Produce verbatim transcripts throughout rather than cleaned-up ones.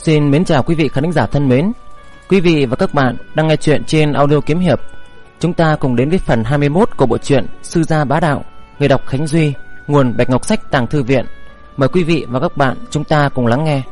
Xin mến chào quý vị khán giả thân mến. Quý vị và các bạn đang nghe chuyện trên audio kiếm hiệp. Chúng ta cùng đến với phần hai mươi mốt của bộ truyện Sư Gia Bá Đạo. Người đọc Khánh Duy, nguồn Bạch Ngọc Sách Tàng Thư Viện. Mời quý vị và các bạn chúng ta cùng lắng nghe.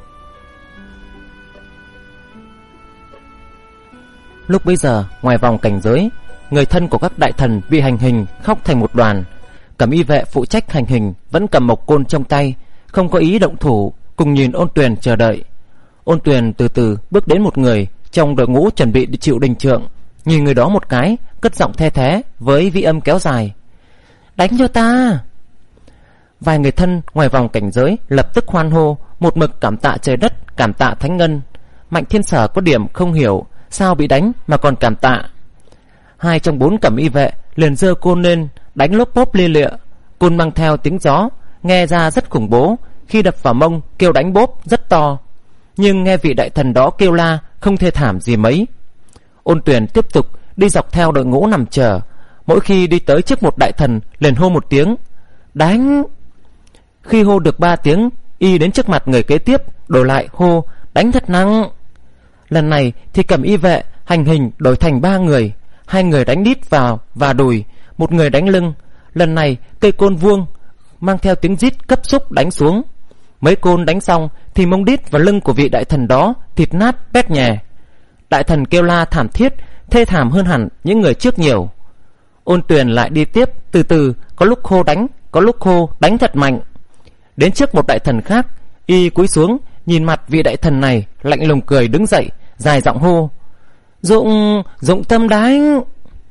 Lúc bấy giờ, ngoài vòng cảnh giới, người thân của các đại thần bị hành hình khóc thành một đoàn. Cẩm y vệ phụ trách hành hình vẫn cầm mộc côn trong tay, không có ý động thủ, cùng nhìn Ôn Tuyền chờ đợi. Ôn Tuyền từ từ bước đến một người trong đội ngũ chuẩn bị chịu đình trượng, nhìn người đó một cái, cất giọng the thé với vĩ âm kéo dài: "Đánh cho ta!" Vài người thân ngoài vòng cảnh giới lập tức hoan hô, một mực cảm tạ trời đất, cảm tạ thánh ngân. Mạnh Thiên Sở có điểm không hiểu, sao bị đánh mà còn cảm tạ. Hai trong bốn cẩm y vệ liền giơ côn lên, đánh lốp bốp lia lịa. Côn mang theo tiếng gió, nghe ra rất khủng bố, khi đập vào mông kêu đánh bốp rất to. Nhưng nghe vị đại thần đó kêu la không thê thảm gì mấy. Ôn Tuyền tiếp tục đi dọc theo đội ngũ nằm chờ. Mỗi khi đi tới trước một đại thần liền hô một tiếng đánh. Khi hô được ba tiếng, y đến trước mặt người kế tiếp đổi lại hô đánh thật nặng. Lần này thì cẩm y vệ hành hình đổi thành ba người. Hai người đánh đít vào và đùi, một người đánh lưng. Lần này cây côn vuông mang theo tiếng rít cấp xúc đánh xuống. Mấy côn đánh xong thì mông đít và lưng của vị đại thần đó thịt nát bét nhè. Đại thần kêu la thảm thiết, thê thảm hơn hẳn những người trước nhiều. Ôn Tuyền lại đi tiếp, từ từ, có lúc khô đánh, có lúc khô đánh thật mạnh. Đến trước một đại thần khác, y cúi xuống nhìn mặt vị đại thần này, lạnh lùng cười đứng dậy, dài giọng hô: "Dụng, Dụng Tâm đánh!"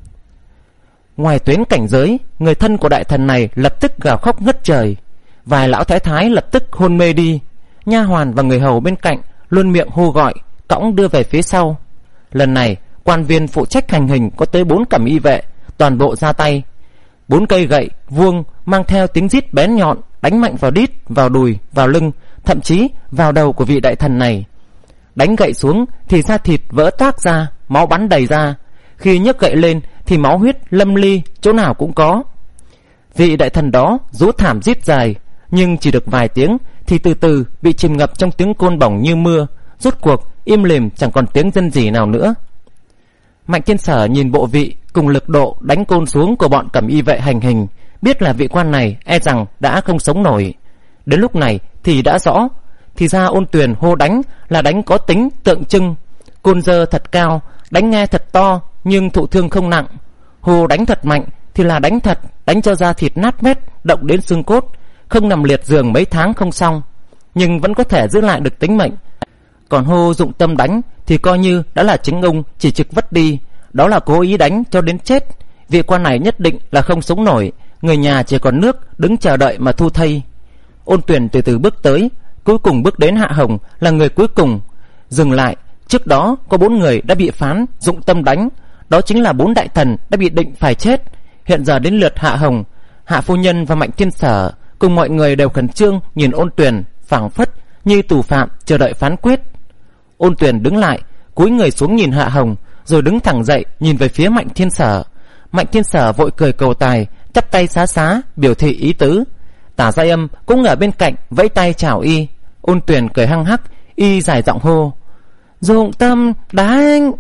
Ngoài tuyến cảnh giới, người thân của đại thần này lập tức gào khóc ngất trời. Vài lão thái thái lập tức hôn mê đi. Nha hoàn và người hầu bên cạnh luôn miệng hô gọi, cõng đưa về phía sau. Lần này quan viên phụ trách hành hình có tới bốn cẩm y vệ, toàn bộ ra tay. Bốn cây gậy vuông mang theo tiếng rít bén nhọn đánh mạnh vào đít, vào đùi, vào lưng, thậm chí vào đầu của vị đại thần này. Đánh gậy xuống thì da thịt vỡ toác ra, máu bắn đầy ra. Khi nhấc gậy lên thì máu huyết lâm ly, chỗ nào cũng có. Vị đại thần đó rú thảm rít dài, nhưng chỉ được vài tiếng thì từ từ bị chìm ngập trong tiếng côn bổng như mưa. Rốt cuộc im lìm, chẳng còn tiếng rên rỉ nào nữa. Mạnh Thiên Sở nhìn bộ vị cùng lực độ đánh côn xuống của bọn cẩm y vệ hành hình, biết là vị quan này e rằng đã không sống nổi. Đến lúc này thì đã rõ, thì ra Ôn Tuyền hô đánh là đánh có tính tượng trưng. Côn dơ thật cao, đánh nghe thật to, nhưng thụ thương không nặng. Hô đánh thật mạnh thì là đánh thật, đánh cho da thịt nát bét, động đến xương cốt, không nằm liệt giường mấy tháng không xong, nhưng vẫn có thể giữ lại được tính mệnh. Còn hô Dụng Tâm đánh thì coi như đã là chính ông chỉ trực vất đi, đó là cố ý đánh cho đến chết. Vị quan này nhất định là không sống nổi, người nhà chỉ còn nước đứng chờ đợi mà thu thây. Ôn Tuyền từ từ bước tới, cuối cùng bước đến Hạ Hồng là người cuối cùng. Dừng lại, trước đó có bốn người đã bị phán Dụng Tâm đánh, đó chính là bốn đại thần đã bị định phải chết. Hiện giờ đến lượt Hạ Hồng. Hạ phu nhân và Mạnh Thiên Sở cùng mọi người đều khẩn trương nhìn Ôn Tuyền, phảng phất như tù phạm chờ đợi phán quyết. Ôn Tuyền đứng lại, cúi người xuống nhìn Hạ Hồng, rồi đứng thẳng dậy nhìn về phía Mạnh Thiên Sở. Mạnh Thiên Sở vội cười cầu tài, chắp tay xá xá biểu thị ý tứ. Tả Giai Âm cũng ở bên cạnh vẫy tay chào y. Ôn Tuyền cười hăng hắc, y dài giọng hô: "Dụng Tâm đánh!"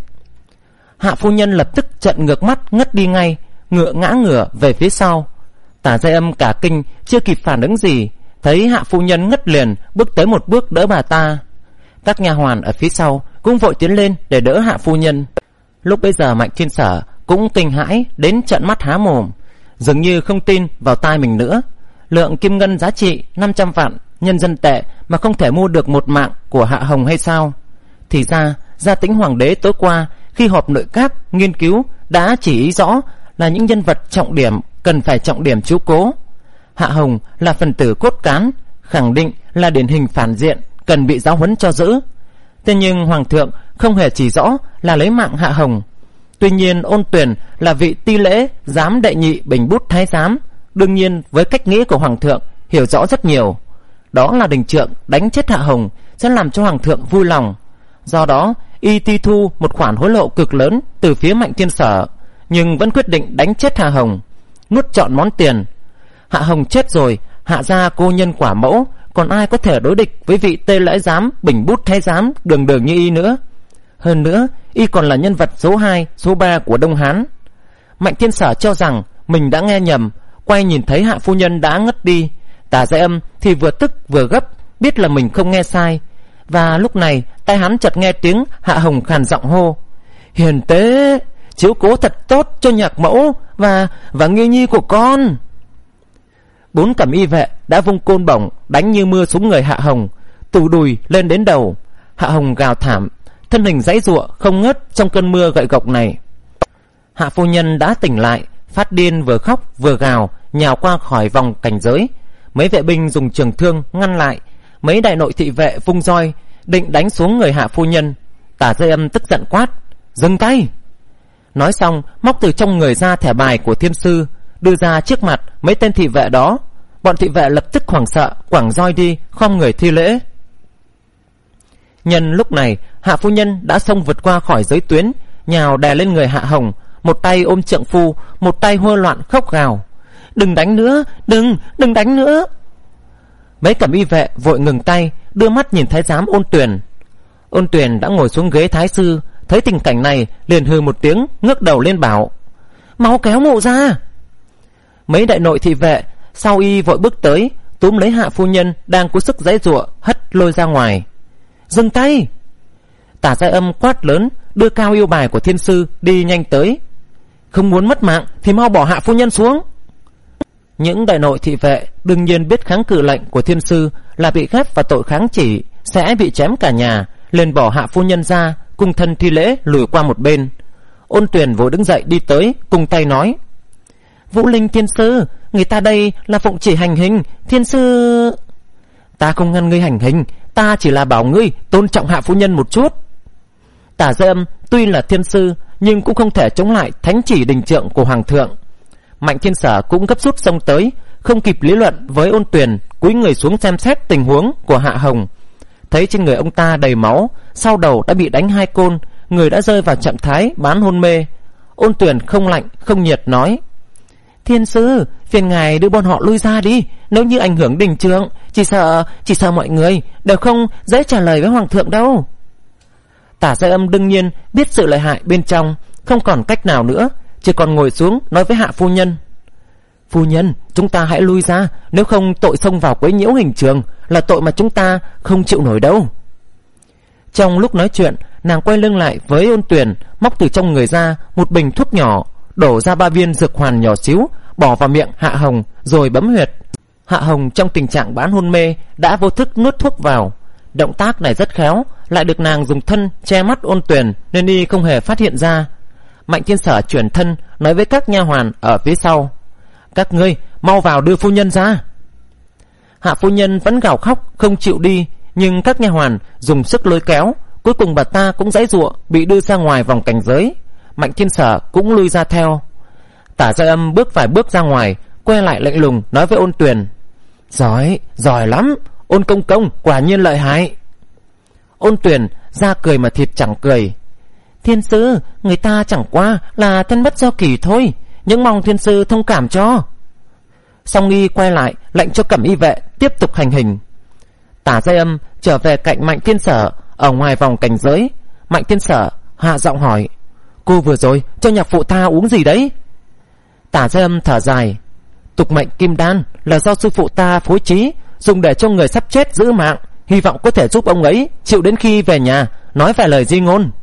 Hạ phu nhân lập tức trợn ngược mắt ngất đi ngay, ngựa ngã ngửa về phía sau. Tả Giai Âm cả kinh, chưa kịp phản ứng gì, thấy Hạ phu nhân ngất liền, bước tới một bước đỡ bà ta. Các nha hoàn ở phía sau cũng vội tiến lên để đỡ Hạ phu nhân. Lúc bấy giờ Mạnh Thiên Sở cũng kinh hãi đến trợn mắt há mồm, dường như không tin vào tai mình nữa. Lượng kim ngân giá trị năm trăm vạn nhân dân tệ mà không thể mua được một mạng của Hạ Hồng hay sao? Thì ra Gia Tĩnh Hoàng đế tối qua khi họp nội các nghiên cứu đã chỉ ý rõ là những nhân vật trọng điểm cần phải trọng điểm chiếu cố. Hạ Hồng là phần tử cốt cán, khẳng định là điển hình phản diện, cần bị giáo huấn cho giữ. Thế nhưng Hoàng thượng không hề chỉ rõ là lấy mạng Hạ Hồng. Tuy nhiên Ôn Tuyền là vị ti lễ giám đệ nhị bình bút thái giám, đương nhiên với cách nghĩ của Hoàng thượng hiểu rõ rất nhiều. Đó là đình trượng đánh chết Hạ Hồng sẽ làm cho Hoàng thượng vui lòng. Do đó y ti thu một khoản hối lộ cực lớn từ phía Mạnh Thiên Sở, nhưng vẫn quyết định đánh chết Hạ Hồng, nuốt trọn món tiền. Hạ Hồng chết rồi, Hạ gia cô nhân quả mẫu còn ai có thể đối địch với vị Tê Lễ Giám, Bình Bút Thái Giám đường đường như y nữa. Hơn nữa, y còn là nhân vật số hai, số ba của Đông Hán. Mạnh Thiên Sở cho rằng mình đã nghe nhầm, quay nhìn thấy Hạ phu nhân đã ngất đi. Tả Giai Âm thì vừa tức vừa gấp, biết là mình không nghe sai. Và lúc này tai hắn chợt nghe tiếng Hạ Hồng khàn giọng hô: Hiền tế, chiếu cố thật tốt cho nhạc mẫu và và Nghi nhi của con. Bốn cẩm y vệ đã vung côn bổng đánh như mưa xuống người Hạ Hồng, từ đùi lên đến đầu. Hạ Hồng gào thảm, thân hình giãy giụa không ngớt trong cơn mưa gậy gộc này. Hạ phu nhân đã tỉnh lại, phát điên vừa khóc vừa gào, nhào qua khỏi vòng cảnh giới. Mấy vệ binh dùng trường thương ngăn lại, mấy đại nội thị vệ vung roi định đánh xuống người Hạ phu nhân. Tả Giai Âm tức giận quát: Dừng tay! Nói xong móc từ trong người ra thẻ bài của thiên sư, đưa ra trước mặt mấy tên thị vệ đó. Bọn thị vệ lập tức hoảng sợ, quẳng roi đi, khom người thi lễ. Nhân lúc này Hạ phu nhân đã xông vượt qua khỏi giới tuyến, nhào đè lên người Hạ Hồng, một tay ôm trượng phu, một tay hô loạn khóc gào: Đừng đánh nữa, đừng, đừng đánh nữa! Mấy cẩm y vệ vội ngừng tay, đưa mắt nhìn thái giám Ôn Tuyền. Ôn Tuyền đã ngồi xuống ghế thái sư, thấy tình cảnh này liền hừ một tiếng, ngước đầu lên bảo: Mau kéo mụ ra! Mấy đại nội thị vệ sau y vội bước tới, túm lấy Hạ phu nhân đang cố sức giãy giụa, hất lôi ra ngoài. Dừng tay! Tả Giai Âm quát lớn, đưa cao yêu bài của thiên sư đi nhanh tới. Không muốn mất mạng thì mau bỏ Hạ phu nhân xuống. Những đại nội thị vệ đương nhiên biết kháng cự lệnh của thiên sư là bị ghép vào tội kháng chỉ, sẽ bị chém cả nhà, liền bỏ Hạ phu nhân ra, cung thân thi lễ lùi qua một bên. Ôn Tuyền vội đứng dậy đi tới, cung tay nói: Vũ Linh thiên sư, người ta đây là phụng chỉ hành hình, thiên sư... Ta không ngăn ngươi hành hình, ta chỉ là bảo ngươi tôn trọng Hạ phu nhân một chút. Tả Giai Âm tuy là thiên sư nhưng cũng không thể chống lại thánh chỉ đình trượng của hoàng thượng. Mạnh Thiên Sở cũng gấp rút xông tới, không kịp lý luận với Ôn Tuyền, cúi người xuống xem xét tình huống của Hạ Hồng. Thấy trên người ông ta đầy máu, sau đầu đã bị đánh hai côn, người đã rơi vào trạng thái bán hôn mê. Ôn Tuyền không lạnh không nhiệt nói: Thiên sư, phiền ngài đưa bọn họ lui ra đi, nếu như ảnh hưởng đình trượng, chỉ sợ chỉ sợ mọi người đều không dễ trả lời với hoàng thượng đâu. Tả Giai Âm đương nhiên biết sự lợi hại bên trong, không còn cách nào nữa, chỉ còn ngồi xuống nói với Hạ phu nhân: Phu nhân, chúng ta hãy lui ra, nếu không tội xông vào quấy nhiễu hình trường là tội mà chúng ta không chịu nổi đâu. Trong lúc nói chuyện, nàng quay lưng lại với Ôn Tuyền, móc từ trong người ra một bình thuốc nhỏ, đổ ra ba viên dược hoàn nhỏ xíu, bỏ vào miệng Hạ Hồng rồi bấm huyệt. Hạ Hồng trong tình trạng bán hôn mê đã vô thức nuốt thuốc vào. Động tác này rất khéo, lại được nàng dùng thân che mắt Ôn Tuyền nên y không hề phát hiện ra. Mạnh Thiên Sở chuyển thân nói với các nha hoàn ở phía sau: Các ngươi mau vào đưa phu nhân ra. Hạ phu nhân vẫn gào khóc không chịu đi, nhưng các nha hoàn dùng sức lôi kéo, cuối cùng bà ta cũng giãy giụa bị đưa ra ngoài vòng cảnh giới. Mạnh Thiên Sở cũng lui ra theo. Tả Giai Âm bước vài bước ra ngoài, quay lại lạnh lùng nói với Ôn Tuyền: Giỏi, giỏi lắm, Ôn công công quả nhiên lợi hại. Ôn Tuyền ra cười mà thịt chẳng cười: Thiên sư, người ta chẳng qua là thân bất do kỳ thôi, nhưng mong thiên sư thông cảm cho. Xong y quay lại lệnh cho cẩm y vệ tiếp tục hành hình. Tả Giai Âm trở về cạnh Mạnh Thiên Sở ở ngoài vòng cảnh giới. Mạnh Thiên Sở hạ giọng hỏi: Cô vừa rồi cho nhạc phụ ta uống gì đấy? Tả Giai Âm thở dài: Tục mệnh kim đan là do sư phụ ta phối trí, dùng để cho người sắp chết giữ mạng, hy vọng có thể giúp ông ấy chịu đến khi về nhà nói vài lời di ngôn.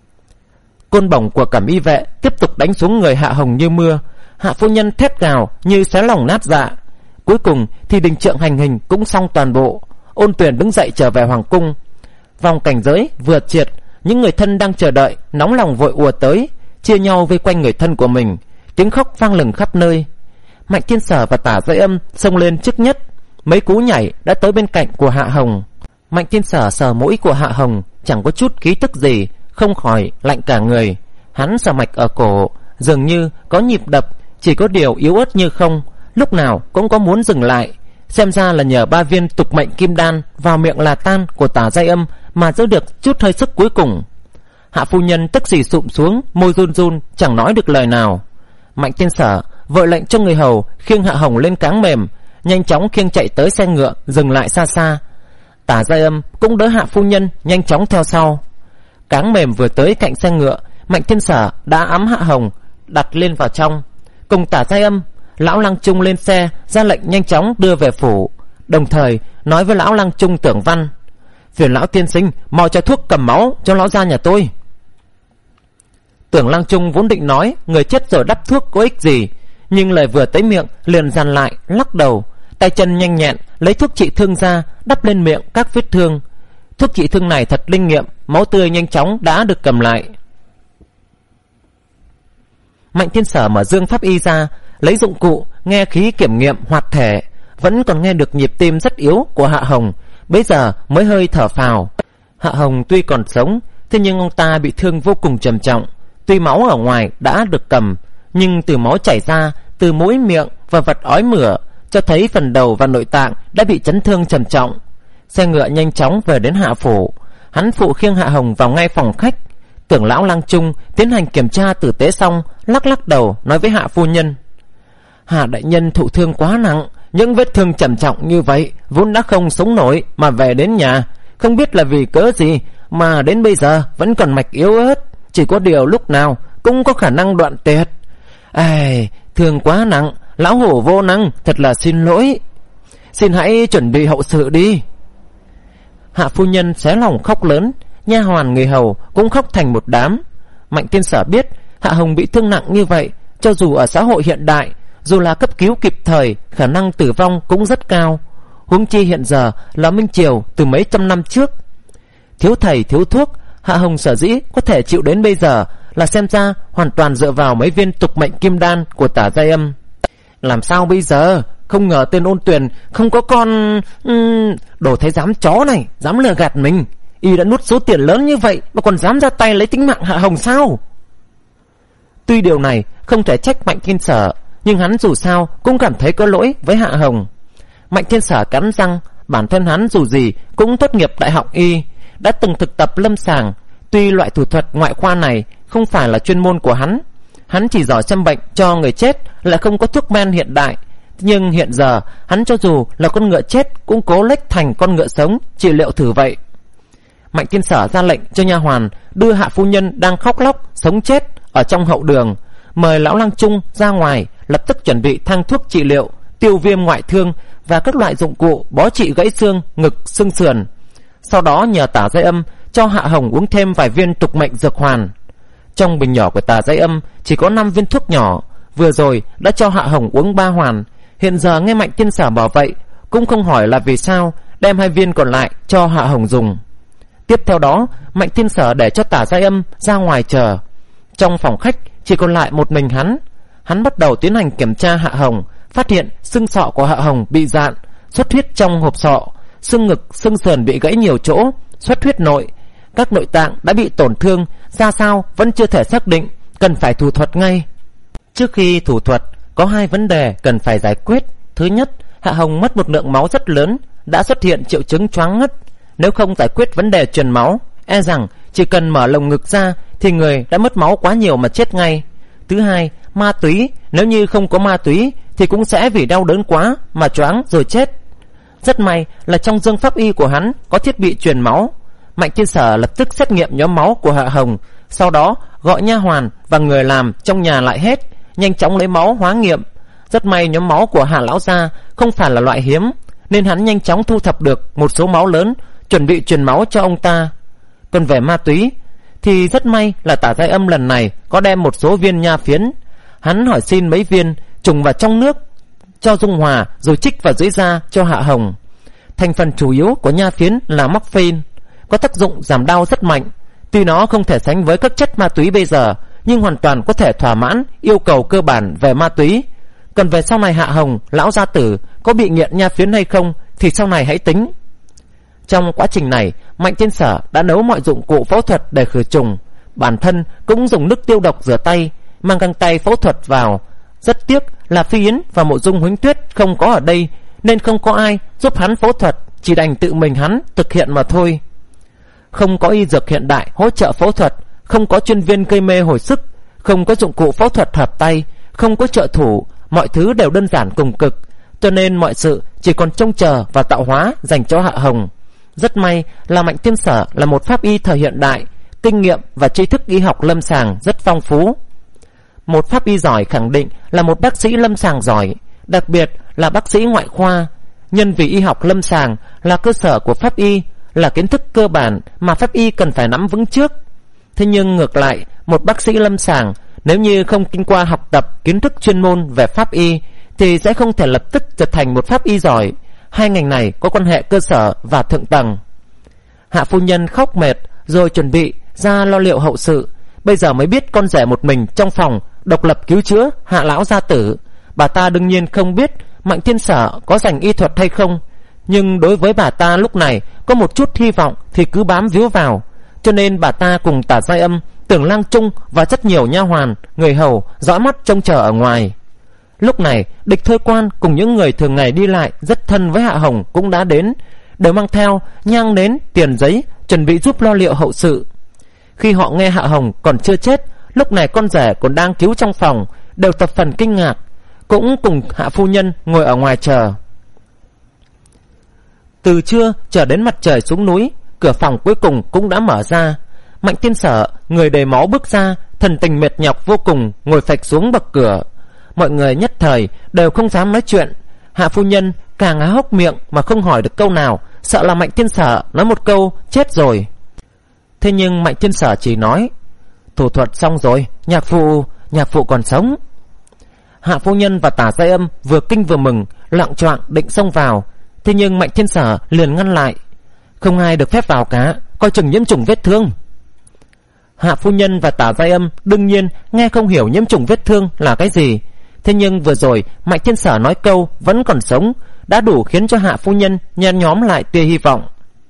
Côn bổng của cẩm y vệ tiếp tục đánh xuống người Hạ Hồng như mưa. Hạ phu nhân thét gào như xé lòng nát dạ. Cuối cùng thì đình trượng hành hình cũng xong toàn bộ. Ôn Tuyền đứng dậy trở về hoàng cung. Vòng cảnh giới vừa triệt, những người thân đang chờ đợi nóng lòng vội ùa tới, chia nhau vây quanh người thân của mình. Tiếng khóc vang lừng khắp nơi. Mạnh Thiên Sở và Tả Giai Âm xông lên trước nhất, mấy cú nhảy đã tới bên cạnh của Hạ Hồng. Mạnh Thiên Sở sờ mũi của Hạ Hồng, chẳng có chút khí tức gì, không khỏi lạnh cả người. Hắn sờ mạch ở cổ, dường như có nhịp đập, chỉ có điều yếu ớt như không, lúc nào cũng có muốn dừng lại. Xem ra là nhờ ba viên tục mệnh kim đan vào miệng là tan của Tả Giai Âm mà giữ được chút hơi sức cuối cùng. Hạ phu nhân tức xì sụm xuống, môi run run chẳng nói được lời nào. Mạnh Thiên Sở vội lệnh cho người hầu khiêng Hạ Hồng lên cáng mềm, nhanh chóng khiêng chạy tới xe ngựa dừng lại xa xa. Tả Giai Âm cũng đỡ Hạ phu nhân nhanh chóng theo sau. Cáng mềm vừa tới cạnh xe ngựa, Mạnh Thiên Sở đã ẵm Hạ Hồng đặt lên vào trong. Cùng Tả Giai Âm, lão Lăng Trung lên xe ra lệnh nhanh chóng đưa về phủ, đồng thời nói với lão Lăng Trung Tưởng Văn: phiền lão tiên sinh mau cho thuốc cầm máu cho lão gia nhà tôi. Tưởng Lăng Trung vốn định nói người chết rồi đắp thuốc có ích gì, nhưng lời vừa tới miệng liền dằn lại, lắc đầu, tay chân nhanh nhẹn lấy thuốc trị thương ra đắp lên miệng các vết thương. Thuốc trị thương này thật linh nghiệm, máu tươi nhanh chóng đã được cầm lại. Mạnh Thiên Sở mở dương pháp y ra, lấy dụng cụ nghe khí kiểm nghiệm hoạt thể, vẫn còn nghe được nhịp tim rất yếu của Hạ Hồng, bấy giờ mới hơi thở phào. Hạ Hồng tuy còn sống, thế nhưng ông ta bị thương vô cùng trầm trọng. Tuy máu ở ngoài đã được cầm, nhưng từ máu chảy ra từ mũi, miệng và vật ói mửa cho thấy phần đầu và nội tạng đã bị chấn thương trầm trọng. Xe ngựa nhanh chóng về đến Hạ phủ. Hắn phụ khiêng Hạ Hồng vào ngay phòng khách. Tưởng lão Lăng Trung tiến hành kiểm tra tử tế xong, lắc lắc đầu nói với Hạ phu nhân: Hạ đại nhân thụ thương quá nặng, những vết thương trầm trọng như vậy vốn đã không sống nổi mà về đến nhà, không biết là vì cớ gì mà đến bây giờ vẫn còn mạch yếu ớt, chỉ có điều lúc nào cũng có khả năng đoạn tuyệt. Ai, thương quá nặng, lão hổ vô năng, thật là xin lỗi. Xin hãy chuẩn bị hậu sự đi. Hạ phu nhân xé lòng khóc lớn, nha hoàn người hầu cũng khóc thành một đám. Mạnh Thiên Sở biết Hạ Hồng bị thương nặng như vậy, cho dù ở xã hội hiện đại, dù là cấp cứu kịp thời, khả năng tử vong cũng rất cao. Huống chi hiện giờ là Minh Triều từ mấy trăm năm trước. Thiếu thầy thiếu thuốc, Hạ Hồng sở dĩ có thể chịu đến bây giờ là xem ra hoàn toàn dựa vào mấy viên tục mệnh kim đan của Tả Giai Âm. Làm sao bây giờ? Không ngờ tên Ôn Tuyền không có con... Uhm, đồ thấy dám chó này, dám lừa gạt mình. Y đã nuốt số tiền lớn như vậy mà còn dám ra tay lấy tính mạng Hạ Hồng sao? Tuy điều này không thể trách Mạnh Thiên Sở, nhưng hắn dù sao cũng cảm thấy có lỗi với Hạ Hồng. Mạnh Thiên Sở cắn răng, bản thân hắn dù gì cũng tốt nghiệp đại học y, đã từng thực tập lâm sàng. Tuy loại thủ thuật ngoại khoa này không phải là chuyên môn của hắn, hắn chỉ giỏi chăm bệnh cho người chết, lại không có thuốc men hiện đại. Nhưng hiện giờ hắn cho dù là con ngựa chết cũng cố lách thành con ngựa sống trị liệu thử vậy. Mạnh Thiên Sở ra lệnh cho nha hoàn đưa Hạ phu nhân đang khóc lóc sống chết ở trong hậu đường, mời lão Lăng Trung ra ngoài, lập tức chuẩn bị thang thuốc trị liệu, tiêu viêm ngoại thương và các loại dụng cụ bó trị gãy xương, ngực, xương sườn. Sau đó nhờ Tả Giai Âm cho Hạ Hồng uống thêm vài viên tục mệnh dược hoàn. Trong bình nhỏ của Tả Giai Âm chỉ có năm viên thuốc nhỏ, vừa rồi đã cho Hạ Hồng uống ba hoàn. Hiện giờ nghe Mạnh Thiên Sở bảo vậy, cũng không hỏi là vì sao, đem hai viên còn lại cho Hạ Hồng dùng. Tiếp theo đó, Mạnh Thiên Sở để cho Tả Giai Âm ra ngoài chờ. Trong phòng khách chỉ còn lại một mình hắn. Hắn bắt đầu tiến hành kiểm tra Hạ Hồng, phát hiện xương sọ của Hạ Hồng bị dạn, xuất huyết trong hộp sọ, xương ngực, xương sườn bị gãy nhiều chỗ, xuất huyết nội. Các nội tạng đã bị tổn thương, ra sao vẫn chưa thể xác định, cần phải thủ thuật ngay. Trước khi thủ thuật, có hai vấn đề cần phải giải quyết. Thứ nhất, Hạ Hồng mất một lượng máu rất lớn, đã xuất hiện triệu chứng choáng ngất. Nếu không giải quyết vấn đề truyền máu, e rằng chỉ cần mở lồng ngực ra thì người đã mất máu quá nhiều mà chết ngay. Thứ hai, ma túy, nếu như không có ma túy thì cũng sẽ vì đau đớn quá mà choáng rồi chết. Rất may là trong dương pháp y của hắn có thiết bị truyền máu. Mạnh Thiên Sở lập tức xét nghiệm nhóm máu của Hạ Hồng, sau đó gọi nha hoàn và người làm trong nhà lại hết, nhanh chóng lấy máu hóa nghiệm. Rất may nhóm máu của Hạ lão gia không phải là loại hiếm, nên hắn nhanh chóng thu thập được một số máu lớn, chuẩn bị truyền máu cho ông ta. Còn về ma túy thì rất may là Tả Giai Âm lần này có đem một số viên nha phiến. Hắn hỏi xin mấy viên trùng vào trong nước cho dung hòa, rồi trích vào dưới da cho Hạ Hồng. Thành phần chủ yếu của nha phiến là morphine, có tác dụng giảm đau rất mạnh. Tuy nó không thể sánh với các chất ma túy bây giờ, nhưng hoàn toàn có thể thỏa mãn yêu cầu cơ bản về ma túy. Còn về sau này Hạ Hồng, lão gia tử có bị nghiện nha phiến hay không thì sau này hãy tính. Trong quá trình này, Mạnh Thiên Sở đã nấu mọi dụng cụ phẫu thuật để khử trùng. Bản thân cũng dùng nước tiêu độc rửa tay, mang găng tay phẫu thuật vào. Rất tiếc là Phi Yến và Mộ Dung Huánh Tuyết không có ở đây, nên không có ai giúp hắn phẫu thuật, chỉ đành tự mình hắn thực hiện mà thôi. Không có y dược hiện đại hỗ trợ phẫu thuật, không có chuyên viên gây mê hồi sức, không có dụng cụ phẫu thuật hợp tay, không có trợ thủ, mọi thứ đều đơn giản cùng cực. cho nên mọi sự chỉ còn trông chờ và tạo hóa dành cho Hạ Hồng. Rất may là Mạnh Thiên Sở là một pháp y thời hiện đại, kinh nghiệm và tri thức y học lâm sàng rất phong phú. Một pháp y giỏi khẳng định là một bác sĩ lâm sàng giỏi, đặc biệt là bác sĩ ngoại khoa. Nhân vì y học lâm sàng là cơ sở của pháp y, là kiến thức cơ bản mà pháp y cần phải nắm vững trước. Thế nhưng ngược lại, một bác sĩ lâm sàng nếu như không kinh qua học tập kiến thức chuyên môn về pháp y thì sẽ không thể lập tức trở thành một pháp y giỏi. Hai ngành này có quan hệ cơ sở và thượng tầng. Hạ phu nhân khóc mệt rồi chuẩn bị ra lo liệu hậu sự. Bây giờ mới biết con rể một mình trong phòng độc lập cứu chữa Hạ lão gia tử. Bà ta đương nhiên không biết Mạnh Thiên Sở có rành y thuật hay không, nhưng đối với bà ta lúc này có một chút hy vọng thì cứ bám víu vào. Cho nên bà ta cùng Tả Giai Âm, Tưởng Lang Trung và rất nhiều nha hoàn, người hầu dõi mắt trông chờ ở ngoài. Lúc này Địch Thôi Quan cùng những người thường ngày đi lại rất thân với Hạ Hồng cũng đã đến, đều mang theo nhang nến, tiền giấy, chuẩn bị giúp lo liệu hậu sự. Khi họ nghe Hạ Hồng còn chưa chết, lúc này con rể còn đang cứu trong phòng, đều thập phần kinh ngạc, cũng cùng Hạ phu nhân ngồi ở ngoài chờ. Từ trưa chờ đến mặt trời xuống núi, cửa phòng cuối cùng cũng đã mở ra. Mạnh Thiên Sở người đầy máu bước ra, thần tình mệt nhọc vô cùng, ngồi phịch xuống bậc cửa. Mọi người nhất thời đều không dám nói chuyện. Hạ phu nhân càng há hốc miệng mà không hỏi được câu nào, sợ là Mạnh Thiên Sở nói một câu chết rồi. Thế nhưng Mạnh Thiên Sở chỉ nói: thủ thuật xong rồi, nhạc phụ nhạc phụ còn sống. Hạ phu nhân và Tả Giai Âm vừa kinh vừa mừng, loạng choạng định xông vào. Thế nhưng Mạnh Thiên Sở liền ngăn lại: không ai được phép vào cả, coi chừng nhiễm trùng vết thương. Hạ phu nhân và Tả Giai Âm đương nhiên nghe không hiểu nhiễm trùng vết thương là cái gì. Thế nhưng vừa rồi Mạnh Thiên Sở nói câu vẫn còn sống đã đủ khiến cho Hạ phu nhân nhen nhóm lại tia hy vọng.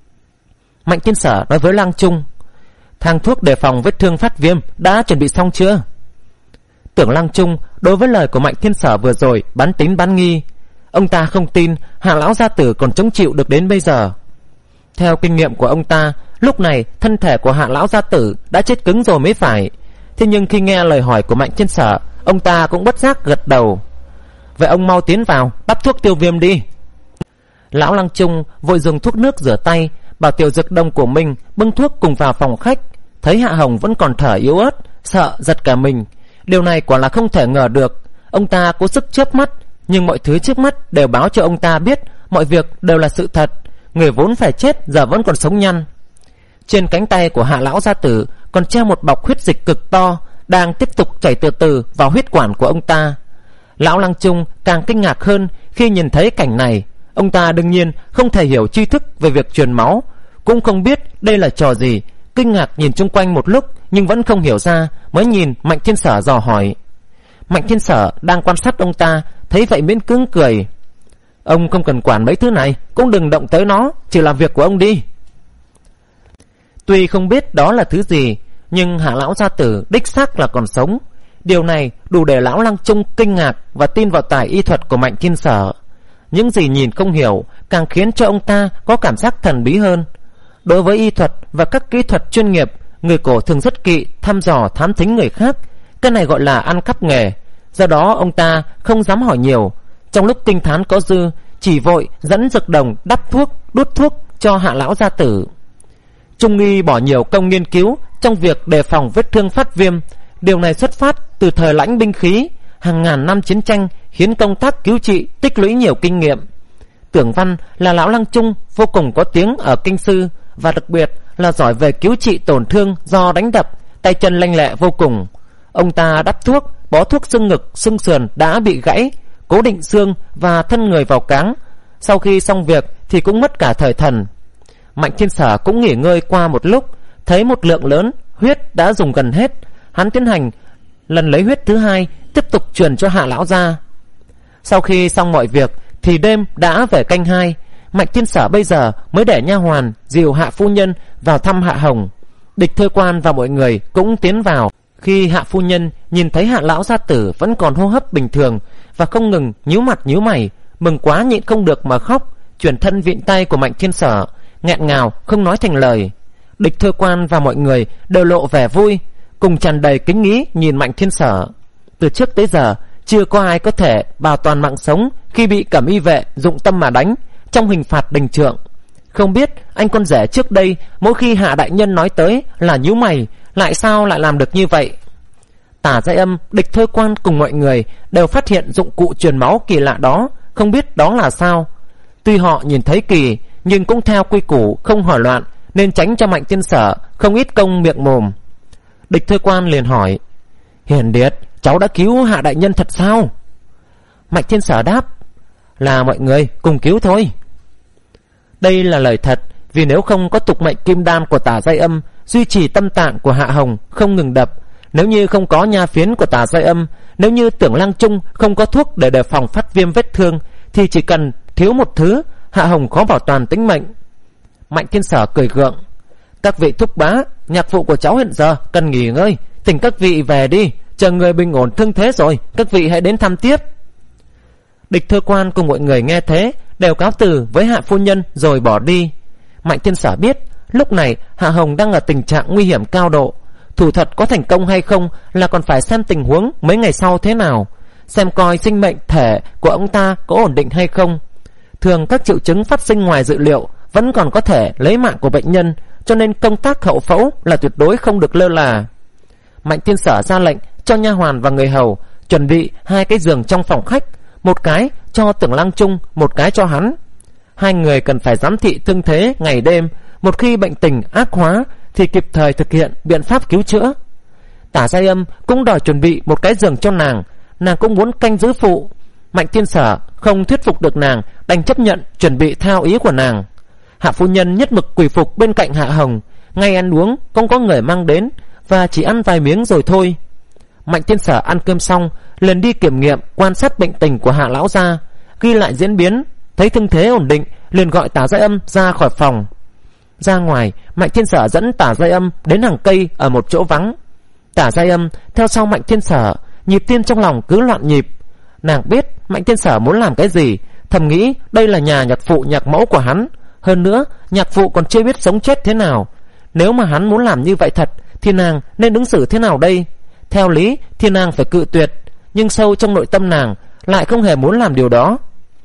Mạnh Thiên Sở nói với Lang Trung: thang thuốc đề phòng vết thương phát viêm đã chuẩn bị xong chưa? Tưởng Lang Trung đối với lời của Mạnh Thiên Sở vừa rồi bán tín bán nghi. Ông ta không tin Hạ lão gia tử còn chống chịu được đến bây giờ. Theo kinh nghiệm của ông ta, lúc này thân thể của Hạ lão gia tử đã chết cứng rồi mới phải. Thế nhưng khi nghe lời hỏi của Mạnh Thiên Sở, ông ta cũng bất giác gật đầu. Vậy ông mau tiến vào đắp thuốc tiêu viêm đi. Lão Lang Trung vội dùng thuốc nước rửa tay, bảo Tiểu Dực Đông của mình bưng thuốc cùng vào phòng khách. Thấy Hạ Hồng vẫn còn thở yếu ớt, sợ giật cả mình. Điều này quả là không thể ngờ được. Ông ta cố sức chớp mắt, nhưng mọi thứ trước mắt đều báo cho ông ta biết mọi việc đều là sự thật. Người vốn phải chết giờ vẫn còn sống nhăn. Trên cánh tay của Hạ lão gia tử còn treo một bọc huyết dịch cực to, đang tiếp tục chảy từ từ vào huyết quản của ông ta. Lão Lang Trung càng kinh ngạc hơn khi nhìn thấy cảnh này. Ông ta đương nhiên không thể hiểu tri thức về việc truyền máu, cũng không biết đây là trò gì. Kinh ngạc nhìn chung quanh một lúc nhưng vẫn không hiểu ra, mới nhìn Mạnh Thiên Sở dò hỏi. Mạnh Thiên Sở đang quan sát ông ta, thấy vậy miễn cưỡng cười: ông không cần quản mấy thứ này, cũng đừng động tới nó, chỉ làm việc của ông đi. Tuy không biết đó là thứ gì, nhưng Hạ lão gia tử đích xác là còn sống. Điều này đủ để Lão Lang Trung kinh ngạc và tin vào tài y thuật của Mạnh Thiên Sở. Những gì nhìn không hiểu càng khiến cho ông ta có cảm giác thần bí hơn. Đối với y thuật và các kỹ thuật chuyên nghiệp, người cổ thường rất kỵ thăm dò thám thính người khác. Cái này gọi là ăn cắp nghề. Do đó ông ta không dám hỏi nhiều. Trong lúc kinh thán có dư, chỉ vội dẫn Dực Đồng đắp thuốc, đút thuốc cho Hạ lão gia tử. Trung y bỏ nhiều công nghiên cứu trong việc đề phòng vết thương phát viêm. Điều này xuất phát từ thời lãnh binh khí, hàng ngàn năm chiến tranh khiến công tác cứu trị tích lũy nhiều kinh nghiệm. Tưởng Văn là Lão Lang Trung vô cùng có tiếng ở kinh sư, và đặc biệt là giỏi về cứu trị tổn thương do đánh đập, tay chân lanh lẹ vô cùng. Ông ta đắp thuốc, bó thuốc xương ngực, xương sườn đã bị gãy, cố định xương và thân người vào cáng. Sau khi xong việc thì cũng mất cả thời thần. Mạnh Thiên Sở cũng nghỉ ngơi qua một lúc, thấy một lượng lớn huyết đã dùng gần hết. Hắn tiến hành lần lấy huyết thứ hai, tiếp tục truyền cho Hạ lão gia. Sau khi xong mọi việc thì đêm đã về canh hai. Mạnh Thiên Sở bây giờ mới để nha hoàn dìu Hạ phu nhân vào thăm Hạ Hồng. Địch Thôi Quan và mọi người cũng tiến vào. Khi Hạ phu nhân nhìn thấy Hạ lão gia tử vẫn còn hô hấp bình thường và không ngừng nhíu mặt nhíu mày, mừng quá nhịn không được mà khóc, chuyển thân vịn tay của Mạnh Thiên Sở, nghẹn ngào không nói thành lời. Địch Thôi Quan và mọi người đều lộ vẻ vui, cùng tràn đầy kính ý nhìn Mạnh Thiên Sở. Từ trước tới giờ chưa có ai có thể bảo toàn mạng sống khi bị cẩm y vệ dụng tâm mà đánh trong hình phạt đình trượng. Không biết anh con rể trước đây mỗi khi hạ đại nhân nói tới là nhíu mày, lại sao lại làm được như vậy. Tả Giai Âm, Địch Thôi Quan cùng mọi người đều phát hiện dụng cụ truyền máu kỳ lạ đó, không biết đó là sao. Tuy họ nhìn thấy kỳ, nhưng cũng theo quy củ không hỏi loạn, nên tránh cho Mạnh Thiên Sở không ít công miệng mồm. Địch Thôi Quan liền hỏi: Hiền Điệt, cháu đã cứu hạ đại nhân thật sao? Mạnh Thiên Sở đáp: Là mọi người cùng cứu thôi. Đây là lời thật, vì nếu không có tục mệnh kim đan của Tả Giai Âm duy trì tâm tạng của Hạ Hồng không ngừng đập, nếu như không có nha phiến của Tả Giai Âm, nếu như Tưởng Lăng Trung không có thuốc để đề phòng phát viêm vết thương, thì chỉ cần thiếu một thứ, Hạ Hồng khó bảo toàn tính mệnh. Mạnh Thiên Sở cười gượng: Các vị thúc bá, nhạc phụ của cháu hiện giờ cần nghỉ ngơi, thỉnh các vị về đi, chờ người bình ổn thương thế rồi các vị hãy đến thăm tiếp. Địch Thôi Quan cùng mọi người nghe thế đều cáo từ với Hạ phu nhân rồi bỏ đi. Mạnh Thiên Sở biết lúc này Hạ Hồng đang ở tình trạng nguy hiểm cao độ, thủ thuật có thành công hay không là còn phải xem tình huống mấy ngày sau thế nào, xem coi sinh mệnh thể của ông ta có ổn định hay không. Thường các triệu chứng phát sinh ngoài dự liệu vẫn còn có thể lấy mạng của bệnh nhân, cho nên công tác hậu phẫu là tuyệt đối không được lơ là. Mạnh Thiên Sở ra lệnh cho nha hoàn và người hầu chuẩn bị hai cái giường trong phòng khách, một cái cho Tưởng Lăng Trung, một cái cho hắn. Hai người cần phải giám thị thương thế ngày đêm, một khi bệnh tình ác hóa thì kịp thời thực hiện biện pháp cứu chữa. Tả Giai Âm cũng đòi chuẩn bị một cái giường cho nàng, nàng cũng muốn canh giữ phụ. Mạnh Thiên Sở không thuyết phục được nàng, đành chấp nhận chuẩn bị theo ý của nàng. Hạ phu nhân nhất mực quỳ phục bên cạnh Hạ Hồng, ngay ăn uống không có người mang đến, và chỉ ăn vài miếng rồi thôi. Mạnh Thiên Sở ăn cơm xong liền đi kiểm nghiệm quan sát bệnh tình của Hạ lão gia, ghi lại diễn biến, thấy thương thế ổn định liền gọi Tả Giai Âm ra khỏi phòng. Ra ngoài, Mạnh Thiên Sở dẫn Tả Giai Âm đến hàng cây ở một chỗ vắng. Tả Giai Âm theo sau Mạnh Thiên Sở, nhịp tim trong lòng cứ loạn nhịp. Nàng biết Mạnh Thiên Sở muốn làm cái gì, thầm nghĩ đây là nhà nhạc phụ nhạc mẫu của hắn, hơn nữa nhạc phụ còn chưa biết sống chết thế nào. Nếu mà hắn muốn làm như vậy thật thì nàng nên ứng xử thế nào đây? Theo lý thì nàng phải cự tuyệt, nhưng sâu trong nội tâm nàng lại không hề muốn làm điều đó.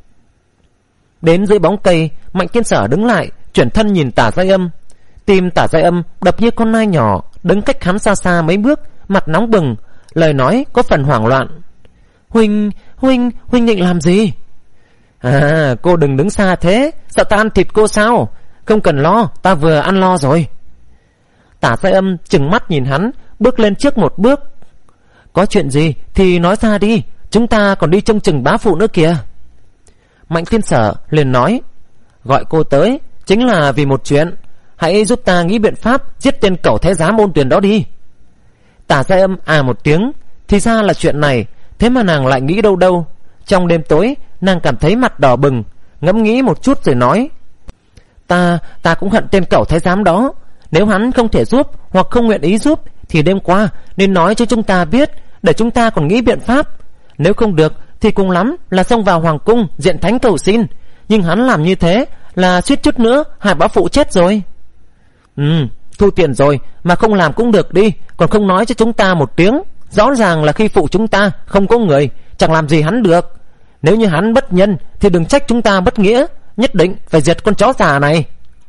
Đến dưới bóng cây, Mạnh Thiên Sở đứng lại, chuyển thân nhìn Tả Giai Âm. Tim Tả Giai Âm đập như con nai nhỏ, đứng cách hắn xa xa mấy bước, mặt nóng bừng, lời nói có phần hoảng loạn. Huynh, huynh, huynh định làm gì? À, cô đừng đứng xa thế, sợ ta ăn thịt cô sao? Không cần lo, ta vừa ăn lo rồi. Tả Giai Âm trừng mắt nhìn hắn, bước lên trước một bước. Có chuyện gì thì nói ra đi, chúng ta còn đi trông chừng bá phụ nữa kìa. Mạnh Thiên Sở liền nói: Gọi cô tới chính là vì một chuyện, hãy giúp ta nghĩ biện pháp giết tên cẩu thái giám Ôn Tuyền đó đi. Tả Giai Âm à một tiếng, thì ra là chuyện này, thế mà nàng lại nghĩ đâu đâu. Trong đêm tối nàng cảm thấy mặt đỏ bừng, ngẫm nghĩ một chút rồi nói: Ta, ta cũng hận tên cẩu thái giám đó. Nếu hắn không thể giúp hoặc không nguyện ý giúp thì đêm qua nên nói cho chúng ta biết, để chúng ta còn nghĩ biện pháp. Nếu không được thì cùng lắm là xông vào hoàng cung diện thánh cầu xin, nhưng hắn làm như thế là suýt chút nữa hại bá phụ chết rồi. Ừ, thu tiền rồi mà không làm cũng được đi, còn không nói cho chúng ta một tiếng. Rõ ràng là khi phụ chúng ta không có người, chẳng làm gì hắn được. Nếu như hắn bất nhân thì đừng trách chúng ta bất nghĩa, nhất định phải diệt con chó già này.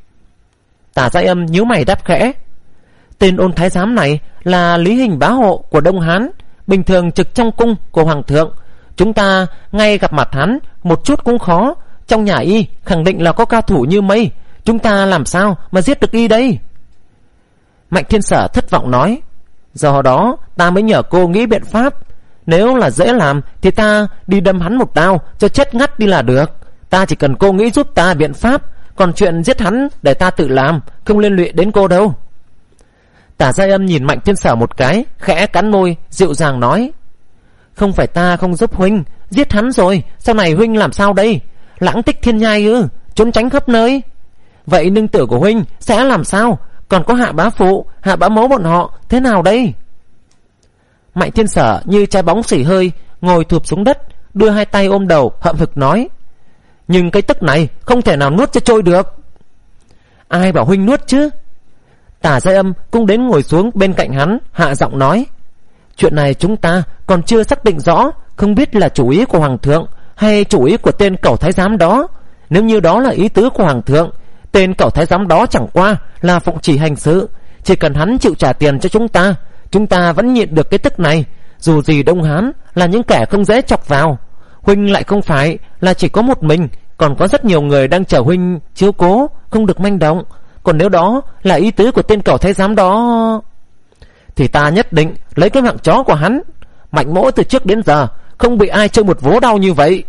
Tả Giai Âm nhíu mày đáp khẽ: Tên Ôn thái giám này là Lý Hình bá hộ của Đông Hán, bình thường trực trong cung của hoàng thượng. Chúng ta ngay gặp mặt hắn một chút cũng khó. Trong nhà y khẳng định là có cao thủ như mây, chúng ta làm sao mà giết được y đây? Mạnh Thiên Sở thất vọng nói: Do đó ta mới nhờ cô nghĩ biện pháp. Nếu là dễ làm thì ta đi đâm hắn một đao cho chết ngắt đi là được. Ta chỉ cần cô nghĩ giúp ta biện pháp, còn chuyện giết hắn để ta tự làm, không liên lụy đến cô đâu. Tả Giai Âm nhìn Mạnh Thiên Sở một cái, khẽ cắn môi, dịu dàng nói: Không phải ta không giúp huynh, giết hắn rồi sau này huynh làm sao đây? Lãng tích thiên nhai ư? Trốn tránh khắp nơi. Vậy nương tử của huynh sẽ làm sao? Còn có Hạ bá phụ, Hạ bá mẫu bọn họ thế nào đây? Mạnh Thiên Sở như trái bóng xỉ hơi, ngồi thụp xuống đất, đưa hai tay ôm đầu, hậm hực nói: Nhưng cái tức này không thể nào nuốt cho trôi được. Ai bảo huynh nuốt chứ? Tả Giai Âm cũng đến ngồi xuống bên cạnh hắn, hạ giọng nói: Chuyện này chúng ta còn chưa xác định rõ, không biết là chủ ý của hoàng thượng hay chủ ý của tên cẩu thái giám đó? Nếu như đó là ý tứ của hoàng thượng, tên cẩu thái giám đó chẳng qua là phụng chỉ hành sự. Chỉ cần hắn chịu trả tiền cho chúng ta, chúng ta vẫn nhịn được cái tức này. Dù gì Đông Hán là những kẻ không dễ chọc vào. Huynh lại không phải là chỉ có một mình, còn có rất nhiều người đang chờ huynh chiếu cố, không được manh động. Còn nếu đó là ý tứ của tên cẩu thái giám đó, thì ta nhất định lấy cái mạng chó của hắn. Mạnh Mỗ từ trước đến giờ không bị ai chơi một vố đau như vậy.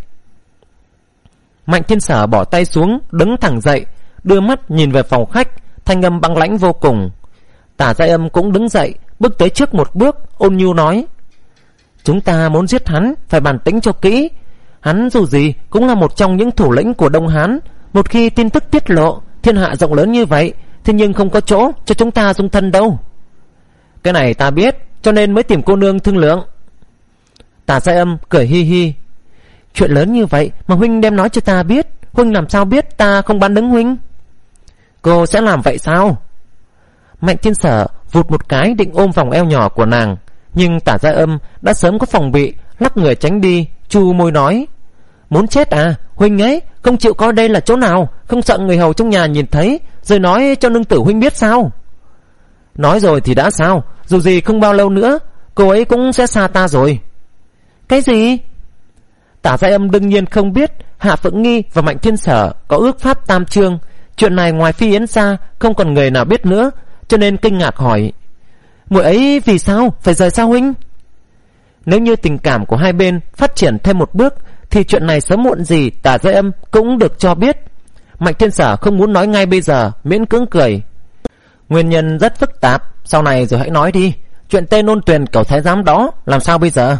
Mạnh Thiên Sở bỏ tay xuống, đứng thẳng dậy, đưa mắt nhìn về phòng khách, thanh âm băng lãnh vô cùng. Tả Giai Âm cũng đứng dậy, bước tới trước một bước, ôn nhu nói: chúng ta muốn giết hắn phải bàn tính cho kỹ. Hắn dù gì cũng là một trong những thủ lĩnh của Đông Hán. Một khi tin tức tiết lộ, thiên hạ rộng lớn như vậy, thế nhưng không có chỗ cho chúng ta dung thân đâu. Cái này ta biết, cho nên mới tìm cô nương thương lượng. Tả Giai Âm cười hi hi: chuyện lớn như vậy mà huynh đem nói cho ta biết, huynh làm sao biết ta không bán đứng huynh? Cô sẽ làm vậy sao? Mạnh Thiên Sở vụt một cái định ôm vòng eo nhỏ của nàng, nhưng Tả Giai Âm đã sớm có phòng bị, lắc người tránh đi, chu môi nói: muốn chết à? Huynh ấy không chịu coi đây là chỗ nào, không sợ người hầu trong nhà nhìn thấy rồi nói cho nương tử huynh biết sao? Nói rồi thì đã sao, dù gì không bao lâu nữa cô ấy cũng sẽ xa ta rồi. Cái gì? Tả Giai Âm đương nhiên không biết Hạ Phượng Nghi và Mạnh Thiên Sở có ước pháp tam chương. Chuyện này ngoài Phi Yến ra không còn người nào biết nữa, cho nên kinh ngạc hỏi: muội ấy vì sao phải rời xa huynh? Nếu như tình cảm của hai bên phát triển thêm một bước thì chuyện này sớm muộn gì Tả Giai Âm cũng được cho biết. Mạnh Thiên Sở không muốn nói ngay bây giờ, miễn cưỡng cười: nguyên nhân rất phức tạp, sau này rồi hãy nói đi. Chuyện tên Ôn Tuyền cẩu thái giám đó làm sao bây giờ?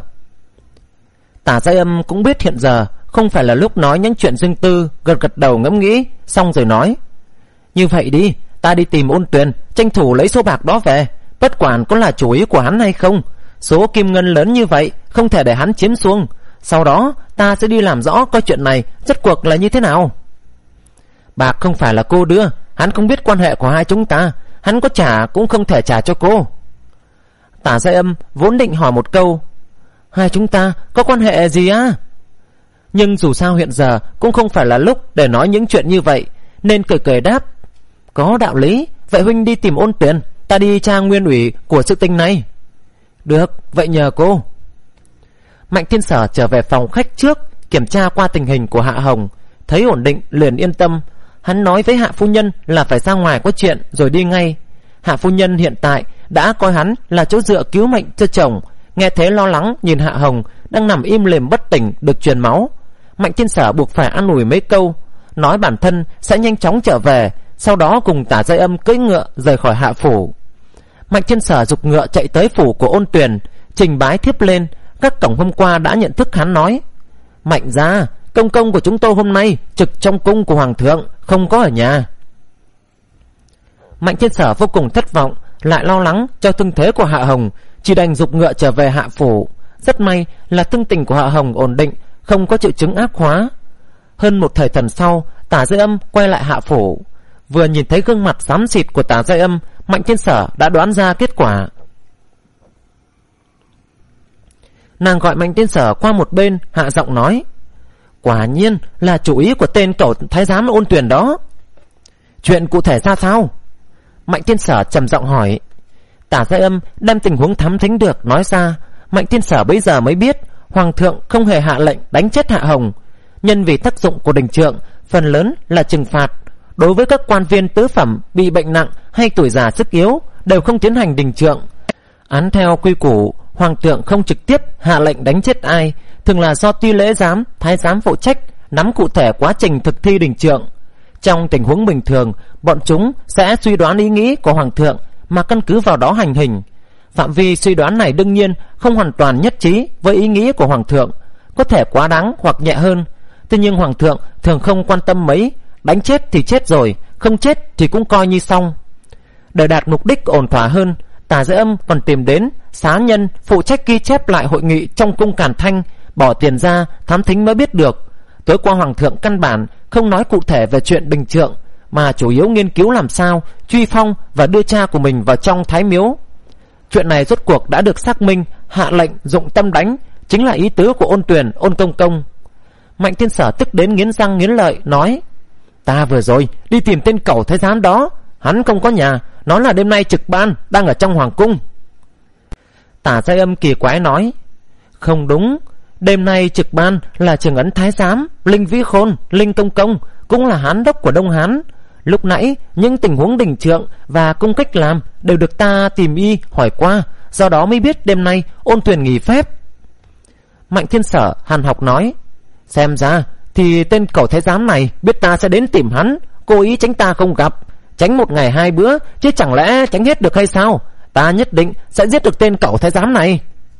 Tả Giai Âm cũng biết hiện giờ không phải là lúc nói những chuyện riêng tư, gật gật đầu ngẫm nghĩ, xong rồi nói: như vậy đi, ta đi tìm Ôn Tuyền, tranh thủ lấy số bạc đó về. Bất quản có là chủ ý của hắn hay không, số kim ngân lớn như vậy không thể để hắn chiếm xuống. Sau đó ta sẽ đi làm rõ coi chuyện này rốt cuộc là như thế nào. Bạc không phải là cô đưa, hắn không biết quan hệ của hai chúng ta, hắn có trả cũng không thể trả cho cô. Tả Giai Âm vốn định hỏi một câu: hai chúng ta có quan hệ gì á? Nhưng dù sao hiện giờ cũng không phải là lúc để nói những chuyện như vậy, nên cười cười đáp: có đạo lý, vậy huynh đi tìm Ôn Tuyền, ta đi tra nguyên ủy của sự tình này. Được, vậy nhờ cô. Mạnh Thiên Sở trở về phòng khách trước, kiểm tra qua tình hình của Hạ Hồng, thấy ổn định liền yên tâm. Hắn nói với Hạ phu nhân là phải ra ngoài có chuyện rồi đi ngay. Hạ phu nhân hiện tại đã coi hắn là chỗ dựa cứu mệnh cho chồng, nghe thế lo lắng nhìn Hạ Hồng đang nằm im lìm bất tỉnh được truyền máu. Mạnh Thiên Sở buộc phải an ủi mấy câu, nói bản thân sẽ nhanh chóng trở về, sau đó cùng Tả Giai Âm cưỡi ngựa rời khỏi Hạ phủ. Mạnh Thiên Sở giục ngựa chạy tới phủ của Ôn Tuyền, trình bái thiếp lên. Các cổng hôm qua đã nhận thức hắn, nói: Mạnh gia, công công của chúng tôi hôm nay trực trong cung của hoàng thượng, không có ở nhà. Mạnh Thiên Sở vô cùng thất vọng, lại lo lắng cho thương thế của Hạ Hồng, chỉ đành giục ngựa trở về Hạ phủ. Rất may là thương tình của Hạ Hồng ổn định, không có triệu chứng ác hóa. Hơn một thời thần sau, Tả Giai Âm quay lại Hạ phủ. Vừa nhìn thấy gương mặt xám xịt của Tả Giai Âm, Mạnh Thiên Sở đã đoán ra kết quả. Nàng gọi Mạnh Thiên Sở qua một bên, hạ giọng nói: quả nhiên là chủ ý của tên cẩu thái giám Ôn Tuyền đó. Chuyện cụ thể ra sao? Mạnh Thiên Sở trầm giọng hỏi. Tả Giai Âm đem tình huống thám thính được nói ra. Mạnh Thiên Sở bây giờ mới biết hoàng thượng không hề hạ lệnh đánh chết Hạ Hồng, nhân vì tác dụng của đình trượng phần lớn là trừng phạt. Đối với các quan viên tứ phẩm bị bệnh nặng hay tuổi già sức yếu đều không tiến hành đình trượng. Án theo quy củ, hoàng thượng không trực tiếp hạ lệnh đánh chết ai, thường là do ty lễ giám, thái giám phụ trách nắm cụ thể quá trình thực thi đình trượng. Trong tình huống bình thường, bọn chúng sẽ suy đoán ý nghĩ của hoàng thượng mà căn cứ vào đó hành hình. Phạm vi suy đoán này đương nhiên không hoàn toàn nhất trí với ý nghĩ của hoàng thượng, có thể quá đáng hoặc nhẹ hơn. Tuy nhiên hoàng thượng thường không quan tâm mấy, đánh chết thì chết rồi, không chết thì cũng coi như xong. Để đạt mục đích ổn thỏa hơn, Tả Giai Âm còn tìm đến xá nhân phụ trách ghi chép lại hội nghị trong cung Càn Thanh, bỏ tiền ra thám thính mới biết được. Tối qua hoàng thượng căn bản không nói cụ thể về chuyện đình trượng, mà chủ yếu nghiên cứu làm sao truy phong và đưa cha của mình vào trong thái miếu. Chuyện này rốt cuộc đã được xác minh, hạ lệnh dụng tâm đánh chính là ý tứ của Ôn Tuyền, Ôn công công. Mạnh Thiên Sở tức đến nghiến răng nghiến lợi nói: Ta vừa rồi đi tìm tên cẩu thái giám đó, hắn không có nhà, nói là đêm nay trực ban, đang ở trong hoàng cung. Tả Giai Âm kỳ quái nói: Không đúng, đêm nay trực ban là Trường Ấn thái giám, Linh Vĩ Khôn, Linh Công Công, cũng là hán đốc của Đông Hán. Lúc nãy những tình huống đình trượng và cung cách làm đều được ta tìm y hỏi qua, do đó mới biết đêm nay Ôn Tuyền nghỉ phép. Mạnh Thiên Sở hàn học nói: Xem ra thì tên cẩu thái giám này biết ta sẽ đến tìm hắn, cố ý tránh ta không gặp, tránh một ngày hai bữa, chứ chẳng lẽ tránh hết được hay sao? Ta nhất định sẽ giết được tên cẩu thái giám này.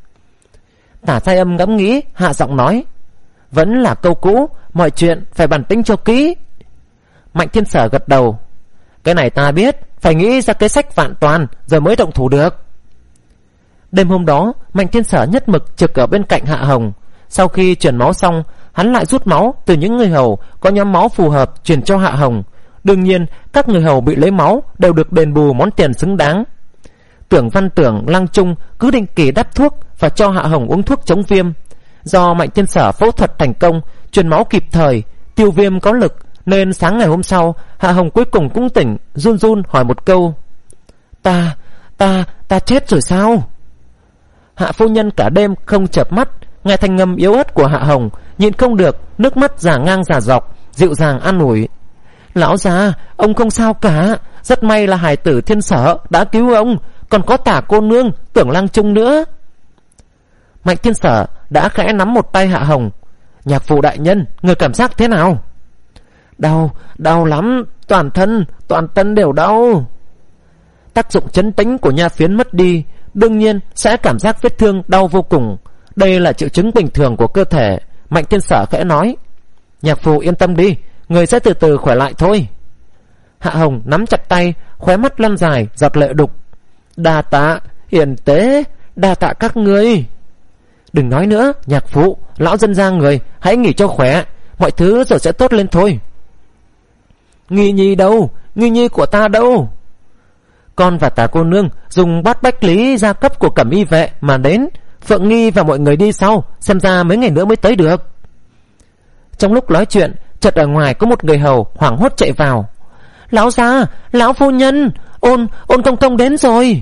Tả Giai Âm ngẫm nghĩ, hạ giọng nói: Vẫn là câu cũ, mọi chuyện phải bản tính cho kỹ. Mạnh Thiên Sở gật đầu: Cái này ta biết, phải nghĩ ra kế sách vạn toàn rồi mới động thủ được. Đêm hôm đó, Mạnh Thiên Sở nhất mực trực ở bên cạnh Hạ Hồng. Sau khi truyền máu xong, hắn lại rút máu từ những người hầu có nhóm máu phù hợp truyền cho Hạ Hồng. Đương nhiên, các người hầu bị lấy máu đều được đền bù món tiền xứng đáng. Tưởng Văn Tưởng, Lăng Trung cứ định kỳ đắp thuốc và cho Hạ Hồng uống thuốc chống viêm. Do Mạnh Thiên Sở phẫu thuật thành công, truyền máu kịp thời, tiêu viêm có lực, nên sáng ngày hôm sau, Hạ Hồng cuối cùng cũng tỉnh, run run hỏi một câu: Ta, ta, ta chết rồi sao? Hạ phu nhân cả đêm không chợp mắt, nghe thanh ngâm yếu ớt của Hạ Hồng, nhịn không được, nước mắt rả ngang rả dọc, dịu dàng an ủi: Lão già, ông không sao cả, rất may là hài tử Thiên Sở đã cứu ông, còn có Tả cô nương, Tưởng Lăng Trung nữa. Mạnh Thiên Sở đã khẽ nắm một tay Hạ Hồng: Nhạc phụ đại nhân, người cảm giác thế nào? Đau, đau lắm, toàn thân, toàn thân đều đau. Tác dụng chấn tĩnh của nha phiến mất đi, đương nhiên sẽ cảm giác vết thương đau vô cùng. Đây là triệu chứng bình thường của cơ thể. Mạnh Thiên Sở khẽ nói: Nhạc phụ yên tâm đi, người sẽ từ từ khỏe lại thôi. Hạ Hồng nắm chặt tay, khóe mắt lăn dài giọt lệ đục: Đa tạ hiền tế, đa tạ các ngươi. Đừng nói nữa, nhạc phụ, lão dân gia người, hãy nghỉ cho khỏe, mọi thứ rồi sẽ tốt lên thôi. Nghi nhi đâu, nghi nhi của ta đâu? Con và Tả cô nương dùng bát bách lý gia cấp của Cẩm Y vệ mà đến, Phượng Nghi và mọi người đi sau, xem ra mấy ngày nữa mới tới được. Trong lúc nói chuyện, chợt ở ngoài có một người hầu hoảng hốt chạy vào: Lão gia, lão phu nhân, ôn ôn công công đến rồi.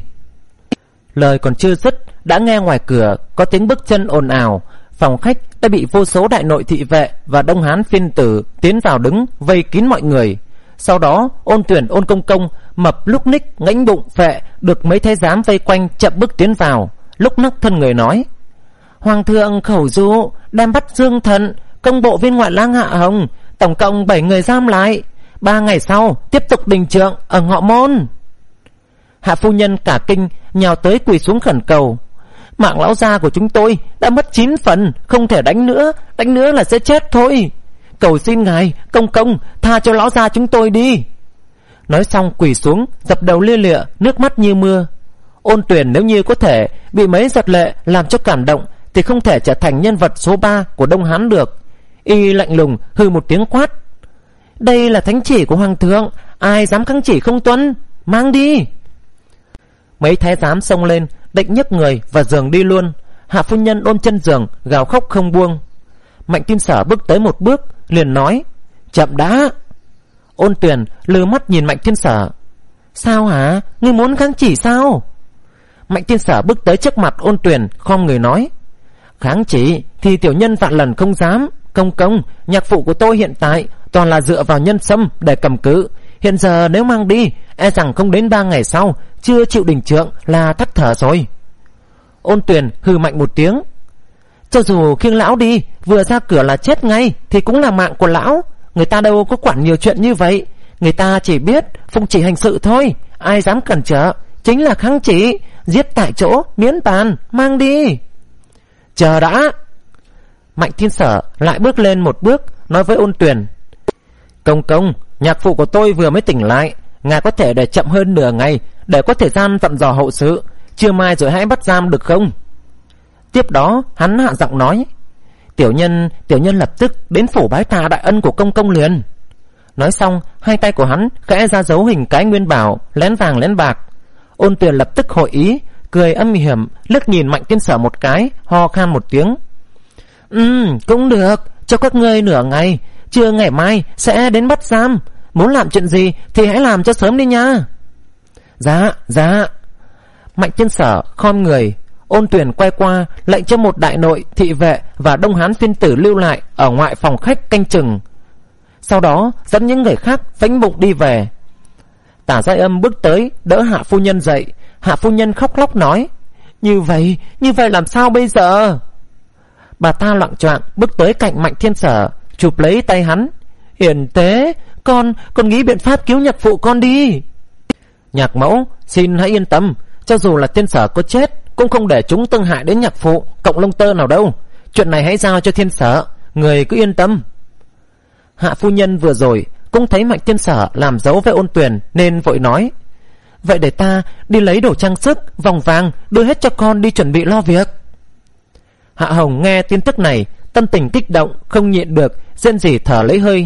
Lời còn chưa dứt, đã nghe ngoài cửa có tiếng bước chân ồn ào. Phòng khách đã bị vô số đại nội thị vệ và Đông Hán phiên tử tiến vào đứng vây kín mọi người. Sau đó Ôn Tuyển, Ôn công công mập lúc ních ngãnh bụng phệ được mấy thái giám vây quanh chậm bước tiến vào, lúc nấc thân người nói: Hoàng thượng khẩu dụ đem bắt Dương Thận, công bộ viên ngoại lang Hạ Hồng, tổng cộng bảy người giam lại. Ba ngày sau tiếp tục đình trượng ở Ngọ Môn. Hạ phu nhân cả kinh nhào tới quỳ xuống khẩn cầu: Mạng lão gia của chúng tôi đã mất chín phần, không thể đánh nữa, đánh nữa là sẽ chết thôi. Cầu xin ngài, công công, tha cho lão gia chúng tôi đi. Nói xong quỳ xuống, dập đầu lia lịa, nước mắt như mưa. Ôn Tuyển nếu như có thể bị mấy giọt lệ làm cho cảm động thì không thể trở thành nhân vật số ba của Đông Hán được. Y lạnh lùng hừ một tiếng quát: Đây là thánh chỉ của hoàng thượng, ai dám kháng chỉ không tuân, mang đi. Mấy thái giám xông lên định nhấc người và giường đi luôn. Hạ phu nhân ôm chân giường gào khóc không buông. Mạnh Thiên Sở bước tới một bước liền nói: Chậm đã. Ôn Tuyển lừ mắt nhìn Mạnh Thiên Sở: Sao hả, ngươi muốn kháng chỉ sao? Mạnh Thiên Sở bước tới trước mặt Ôn Tuyển, khom người nói: Kháng chỉ thì tiểu nhân vạn lần không dám. Công công, nhạc phụ của tôi hiện tại toàn là dựa vào nhân sâm để cầm cự. Hiện giờ nếu mang đi, e rằng không đến ba ngày sau chưa chịu đình trượng là thắt thở rồi. Ôn Tuyển hừ mạnh một tiếng: Cho dù khiêng lão đi, vừa ra cửa là chết ngay thì cũng là mạng của lão. Người ta đâu có quản nhiều chuyện như vậy. Người ta chỉ biết phụng chỉ hành sự thôi, ai dám cản trở. Chính là kháng chỉ, giết tại chỗ, miễn bàn, mang đi. Chờ đã. Mạnh Thiên Sở lại bước lên một bước, nói với Ôn Tuyển: Công công, nhạc phụ của tôi vừa mới tỉnh lại, ngài có thể để chậm hơn nửa ngày để có thời gian dặn dò hậu sự, trưa mai rồi hãy bắt giam được không? Tiếp đó hắn hạ giọng nói: Tiểu nhân, tiểu nhân lập tức đến phủ bái tạ đại ân của công công liền. Nói xong, hai tay của hắn khẽ ra dấu hình cái nguyên bảo, lén vàng lén bạc. Ôn Tuyển lập tức hội ý, cười âm hiểm, liếc nhìn Mạnh Thiên Sở một cái, ho khan một tiếng: Ừ, cũng được, cho các ngươi nửa ngày, trưa ngày mai sẽ đến bắt giam. Muốn làm chuyện gì thì hãy làm cho sớm đi nha. Dạ, dạ. Mạnh Thiên Sở khom người. Ôn Tuyền quay qua lệnh cho một đại nội, thị vệ và đông hán phiên tử lưu lại ở ngoại phòng khách canh chừng. Sau đó dẫn những người khác phánh bụng đi về. Tả Giai Âm bước tới đỡ Hạ phu nhân dậy. Hạ phu nhân khóc lóc nói: Như vậy, như vậy làm sao bây giờ? Bà ta loạng choạng bước tới cạnh Mạnh Thiên Sở, chụp lấy tay hắn. Hiền tế, con, con nghĩ biện pháp cứu nhạc phụ con đi. Nhạc mẫu, xin hãy yên tâm, cho dù là Thiên Sở có chết cũng không để chúng tương hại đến nhạc phụ cộng lông tơ nào đâu. Chuyện này hãy giao cho Thiên Sở, người cứ yên tâm. Hạ phu nhân vừa rồi cũng thấy Mạnh Thiên Sở làm dấu với Ôn Tuyền nên vội nói: Vậy để ta đi lấy đồ trang sức, vòng vàng, đưa hết cho con đi chuẩn bị lo việc. Hạ Hồng nghe tin tức này, tâm tình kích động, không nhịn được, rên rỉ thở lấy hơi.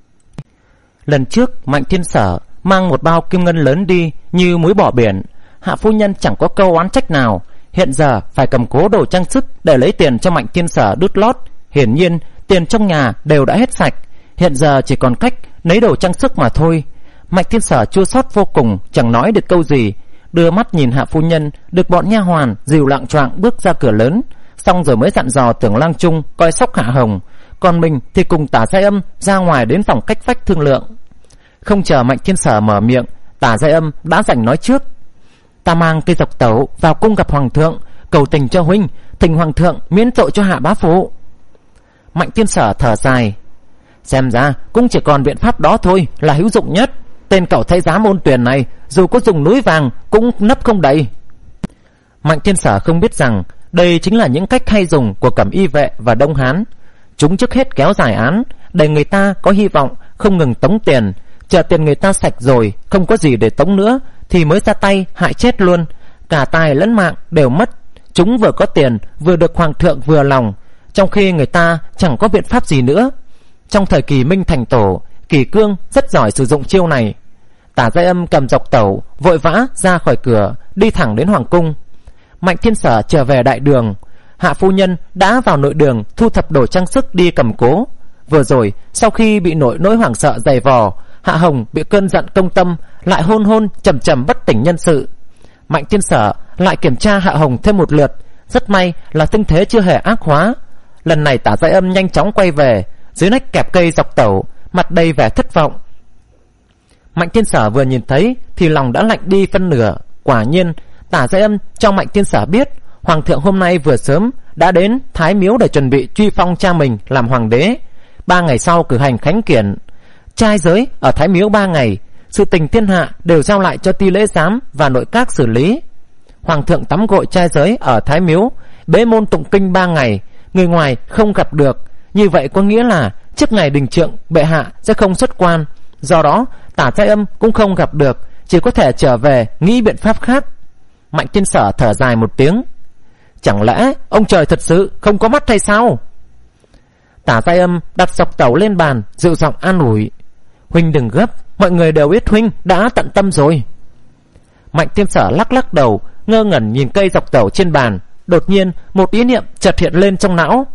Lần trước Mạnh Thiên Sở mang một bao kim ngân lớn đi như muối bỏ biển. Hạ phu nhân chẳng có câu oán trách nào. Hiện giờ phải cầm cố đồ trang sức để lấy tiền cho Mạnh Thiên Sở đút lót. Hiển nhiên tiền trong nhà đều đã hết sạch, hiện giờ chỉ còn cách lấy đồ trang sức mà thôi. Mạnh Thiên Sở chua xót vô cùng, chẳng nói được câu gì, đưa mắt nhìn Hạ phu nhân được bọn nha hoàn dìu lạng choạng bước ra cửa lớn, xong rồi mới dặn dò Tưởng Lang Trung coi sóc Hạ Hồng, còn mình thì cùng Tả Giai Âm ra ngoài đến phòng cách vách thương lượng. Không chờ Mạnh Thiên Sở mở miệng, Tả Giai Âm đã giành nói trước: Ta mang cây dọc tẩu vào cung gặp hoàng thượng, cầu tình cho huynh, thỉnh hoàng thượng miễn tội cho Hạ bá phụ. Mạnh Thiên Sở thở dài: Xem ra cũng chỉ còn biện pháp đó thôi là hữu dụng nhất. Tên cậu thái giám Ôn Tuyền này dù có dùng núi vàng cũng nấp không đầy. Mạnh Thiên Sở không biết rằng đây chính là những cách hay dùng của Cẩm Y vệ và Đông Hán. Chúng trước hết kéo dài án để người ta có hy vọng, không ngừng tống tiền. Chờ tiền người ta sạch rồi, không có gì để tống nữa thì mới ra tay hại chết luôn. Cả tài lẫn mạng đều mất. Chúng vừa có tiền vừa được hoàng thượng vừa lòng, trong khi người ta chẳng có biện pháp gì nữa. Trong thời kỳ Minh Thành Tổ, Kỳ Cương rất giỏi sử dụng chiêu này. Tả Giai Âm cầm dọc tẩu vội vã ra khỏi cửa, đi thẳng đến hoàng cung. Mạnh Thiên Sở trở về đại đường. Hạ phu nhân đã vào nội đường thu thập đồ trang sức đi cầm cố. Vừa rồi sau khi bị nỗi nỗi hoảng sợ dày vò, Hạ Hồng bị cơn giận công tâm, lại hôn hôn trầm trầm bất tỉnh nhân sự. Mạnh Thiên Sở lại kiểm tra Hạ Hồng thêm một lượt. Rất may là tinh thế chưa hề ác hóa. Lần này Tả Giai Âm nhanh chóng quay về, dưới nách kẹp cây dọc tẩu, mặt đầy vẻ thất vọng. Mạnh Thiên Sở vừa nhìn thấy thì lòng đã lạnh đi phân nửa. Quả nhiên Tả Giai Âm cho Mạnh Thiên Sở biết hoàng thượng hôm nay vừa sớm đã đến Thái Miếu để chuẩn bị truy phong cha mình làm hoàng đế. Ba ngày sau cử hành khánh kiển, trai giới ở Thái Miếu ba ngày. Sự tình thiên hạ đều giao lại cho Ti Lễ Giám và nội các xử lý. Hoàng thượng tắm gội trai giới ở Thái Miếu, bế môn tụng kinh ba ngày, người ngoài không gặp được. Như vậy có nghĩa là trước ngày đình trượng bệ hạ sẽ không xuất quan. Do đó Tả Giai Âm cũng không gặp được, chỉ có thể trở về nghĩ biện pháp khác. Mạnh Thiên Sở thở dài một tiếng: Chẳng lẽ ông trời thật sự không có mắt hay sao? Tả Giai Âm đặt dọc tẩu lên bàn, dịu giọng an ủi: Huynh đừng gấp, mọi người đều biết huynh đã tận tâm rồi. Mạnh Thiên Sở lắc lắc đầu, ngơ ngẩn nhìn cây dọc tẩu trên bàn. Đột nhiên một ý niệm chợt hiện lên trong não.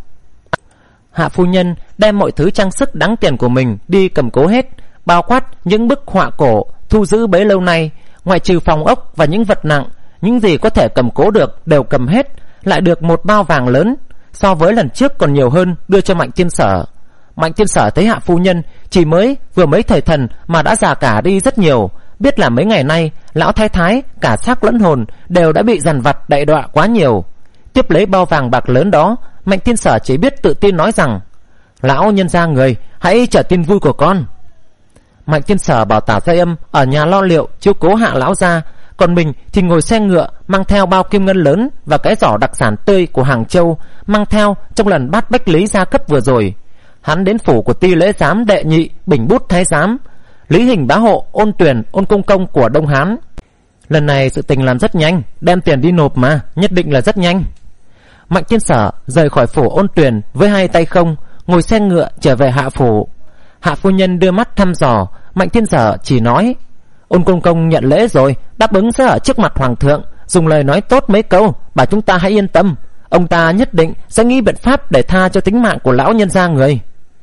Hạ phu nhân đem mọi thứ trang sức đáng tiền của mình đi cầm cố hết, bao quát những bức họa cổ thu giữ bấy lâu nay, ngoại trừ phòng ốc và những vật nặng, những gì có thể cầm cố được đều cầm hết, lại được một bao vàng lớn, so với lần trước còn nhiều hơn, đưa cho Mạnh Thiên Sở. Mạnh Thiên Sở thấy Hạ phu nhân chỉ mới vừa mấy thời thần mà đã già cả đi rất nhiều, biết là mấy ngày nay lão thái thái cả xác lẫn hồn đều đã bị dằn vặt đậy đọa quá nhiều. Tiếp lấy bao vàng bạc lớn đó, Mạnh Thiên Sở chỉ biết tự tin nói rằng: Lão nhân gia người, hãy chờ tin vui của con. Mạnh Thiên Sở bảo Tả Giai Âm ở nhà lo liệu chiếu cố Hạ lão gia, còn mình thì ngồi xe ngựa mang theo bao kim ngân lớn và cái giỏ đặc sản tươi của Hàng Châu, mang theo trong lần bát bách lý gia cấp vừa rồi. Hắn đến phủ của Ti Lễ Giám đệ nhị Bình Bút thái giám, Lý Hình bá hộ, Ôn Tuyền, Ôn Công Công của Đông Hán. Lần này sự tình làm rất nhanh, đem tiền đi nộp mà, nhất định là rất nhanh. Mạnh Thiên Sở rời khỏi phủ Ôn Tuyền với hai tay không, ngồi xe ngựa trở về hạ phủ. Hạ phu nhân đưa mắt thăm dò, Mạnh Thiên Sở chỉ nói: Ôn Công Công nhận lễ rồi, đáp ứng sẽ ở trước mặt hoàng thượng, dùng lời nói tốt mấy câu, bảo chúng ta hãy yên tâm. ông ta nhất định sẽ nghĩ biện pháp để tha cho tính mạng của lão nhân gia người.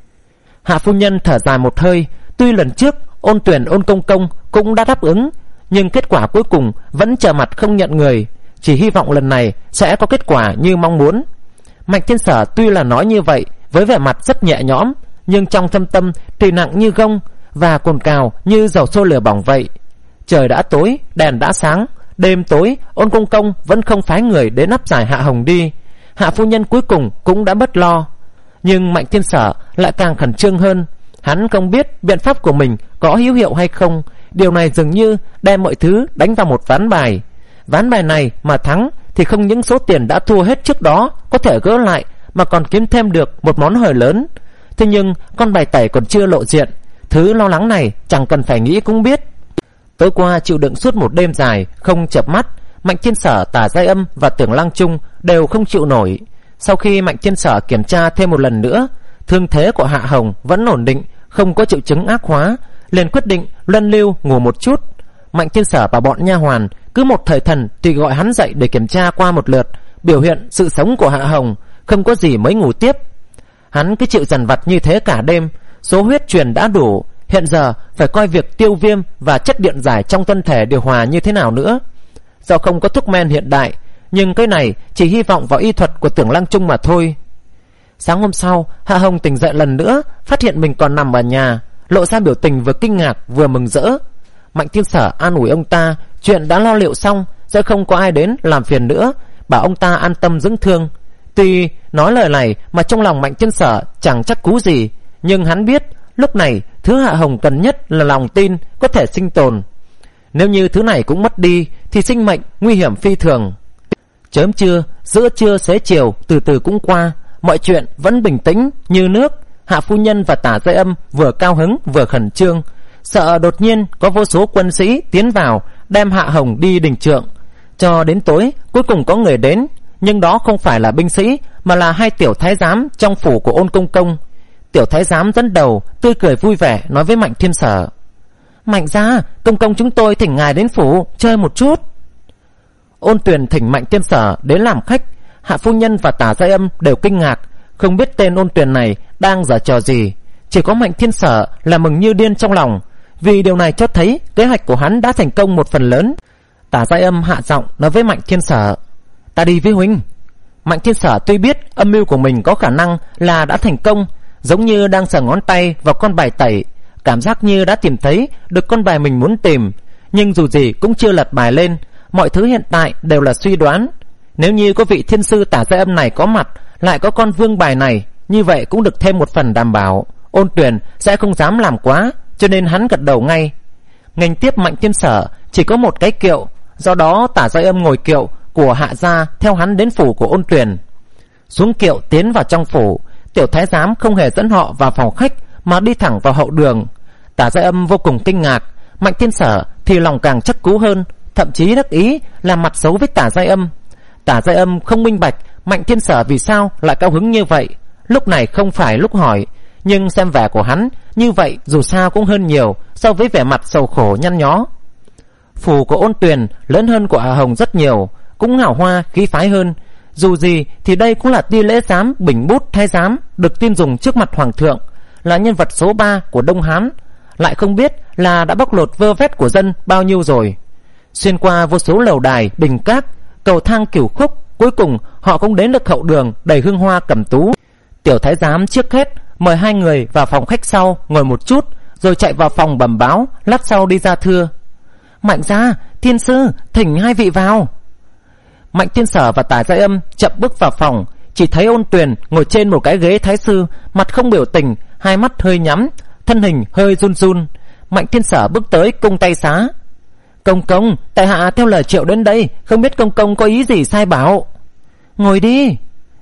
Hạ phu nhân thở dài một hơi. Tuy lần trước Ôn Tuyền Ôn Công Công cũng đã đáp ứng, nhưng kết quả cuối cùng vẫn trở mặt không nhận người. Chỉ hy vọng lần này sẽ có kết quả như mong muốn. Mạnh Thiên Sở tuy là nói như vậy với vẻ mặt rất nhẹ nhõm, nhưng trong thâm tâm thì nặng như gông và cồn cào như dầu sôi lửa bỏng vậy. Trời đã tối, đèn đã sáng. Đêm tối, Ôn Công Công vẫn không phái người đến áp giải Hạ Hồng đi. Hạ phu nhân cuối cùng cũng đã bớt lo. Nhưng Mạnh Thiên Sở lại càng khẩn trương hơn. Hắn không biết biện pháp của mình có hữu hiệu hay không. Điều này dường như đem mọi thứ đánh vào một ván bài. Ván bài này mà thắng thì không những số tiền đã thua hết trước đó có thể gỡ lại, mà còn kiếm thêm được một món hời lớn. Thế nhưng con bài tẩy còn chưa lộ diện. Thứ lo lắng này chẳng cần phải nghĩ cũng biết. Tối qua chịu đựng suốt một đêm dài không chợp mắt, Mạnh Thiên Sở, Tả Giai Âm và Tưởng Lăng Trung đều không chịu nổi. Sau khi Mạnh Thiên Sở kiểm tra thêm một lần nữa, thương thế của Hạ Hồng vẫn ổn định, không có triệu chứng ác hóa, liền quyết định luân lưu ngủ một chút. Mạnh Thiên Sở và bọn nha hoàn cứ một thời thần thì gọi hắn dậy để kiểm tra qua một lượt biểu hiện sự sống của Hạ Hồng, không có gì mới ngủ tiếp. Hắn cứ chịu dằn vặt như thế cả đêm. Số huyết truyền đã đủ, hiện giờ phải coi việc tiêu viêm và chất điện giải trong thân thể điều hòa như thế nào nữa. Do không có thuốc men hiện đại, nhưng cái này chỉ hy vọng vào y thuật của Tưởng Lăng Trung mà thôi. Sáng hôm sau, Hạ Hồng tỉnh dậy lần nữa, phát hiện mình còn nằm ở nhà, lộ ra biểu tình vừa kinh ngạc vừa mừng rỡ. Mạnh Thiên Sở an ủi ông ta chuyện đã lo liệu xong, sẽ không có ai đến làm phiền nữa, bảo ông ta an tâm dưỡng thương. Tuy nói lời này mà trong lòng Mạnh Thiên Sở chẳng chắc cú gì, nhưng hắn biết lúc này thứ Hạ Hồng cần nhất là lòng tin có thể sinh tồn. Nếu như thứ này cũng mất đi thì sinh mệnh nguy hiểm phi thường. Chớm trưa, giữa trưa xế chiều từ từ cũng qua, mọi chuyện vẫn bình tĩnh như nước. Hạ phu nhân và Tả Giai Âm vừa cao hứng vừa khẩn trương, sợ đột nhiên có vô số quân sĩ tiến vào đem Hạ Hồng đi đình trượng. Cho đến tối cuối cùng có người đến, nhưng đó không phải là binh sĩ mà là hai tiểu thái giám trong phủ của Ôn Công Công. Tiểu thái giám dẫn đầu tươi cười vui vẻ nói với Mạnh Thiên Sở: Mạnh gia, công công chúng tôi thỉnh ngài đến phủ chơi một chút. Ôn Tuyền thỉnh Mạnh Thiên Sở đến làm khách. Hạ phu nhân và Tả Giai Âm đều kinh ngạc, không biết tên Ôn Tuyền này đang giở trò gì. Chỉ có Mạnh Thiên Sở là mừng như điên trong lòng, vì điều này cho thấy kế hoạch của hắn đã thành công một phần lớn. Tả Giai Âm hạ giọng nói với Mạnh Thiên Sở: Ta đi với huynh. Mạnh Thiên Sở tuy biết âm mưu của mình có khả năng là đã thành công, giống như đang sờ ngón tay vào con bài tẩy, cảm giác như đã tìm thấy được con bài mình muốn tìm, nhưng dù gì cũng chưa lật bài lên. Mọi thứ hiện tại đều là suy đoán. Nếu như có vị thiên sư Tả Giai Âm này có mặt, lại có con vương bài này, như vậy cũng được thêm một phần đảm bảo. Ôn Tuyền sẽ không dám làm quá, cho nên hắn gật đầu ngay. Nghênh tiếp Mạnh Thiên Sở chỉ có một cái kiệu, do đó Tả Giai Âm ngồi kiệu của Hạ gia theo hắn đến phủ của Ôn Tuyền. Xuống kiệu tiến vào trong phủ, tiểu thái giám không hề dẫn họ vào phòng khách mà đi thẳng vào hậu đường. Tả Giai Âm vô cùng kinh ngạc, Mạnh Thiên Sở thì lòng càng chắc cú hơn, thậm chí đắc ý làm mặt xấu với Tả Giai Âm. Tả Giai Âm không minh bạch Mạnh Thiên Sở vì sao lại cao hứng như vậy. Lúc này không phải lúc hỏi, nhưng xem vẻ của hắn như vậy dù sao cũng hơn nhiều so với vẻ mặt sầu khổ nhăn nhó. Phủ của Ôn Tuyền lớn hơn của Hạ Hồng rất nhiều, cũng hào hoa khí phái hơn. Dù gì thì đây cũng là ti lễ giám Bình Bút thái giám được tin dùng trước mặt hoàng thượng, là nhân vật số ba của Đông Hán, lại không biết là đã bóc lột vơ vét của dân bao nhiêu rồi. Xuyên qua vô số lầu đài đình cát, cầu thang cửu khúc, cuối cùng họ cũng đến được hậu đường đầy hương hoa cẩm tú. Tiểu thái giám trước hết mời hai người vào phòng khách sau ngồi một chút, rồi chạy vào phòng bẩm báo, lát sau đi ra thưa: Mạnh gia, thiên sư, thỉnh hai vị vào. Mạnh Thiên Sở và Tả Giai Âm chậm bước vào phòng, chỉ thấy Ôn Tuyền ngồi trên một cái ghế thái sư, mặt không biểu tình, hai mắt hơi nhắm, thân hình hơi run run. Mạnh Thiên Sở bước tới cung tay xá: Công công, tại hạ theo lời triệu đến đây, không biết công công có ý gì sai bảo. Ngồi đi.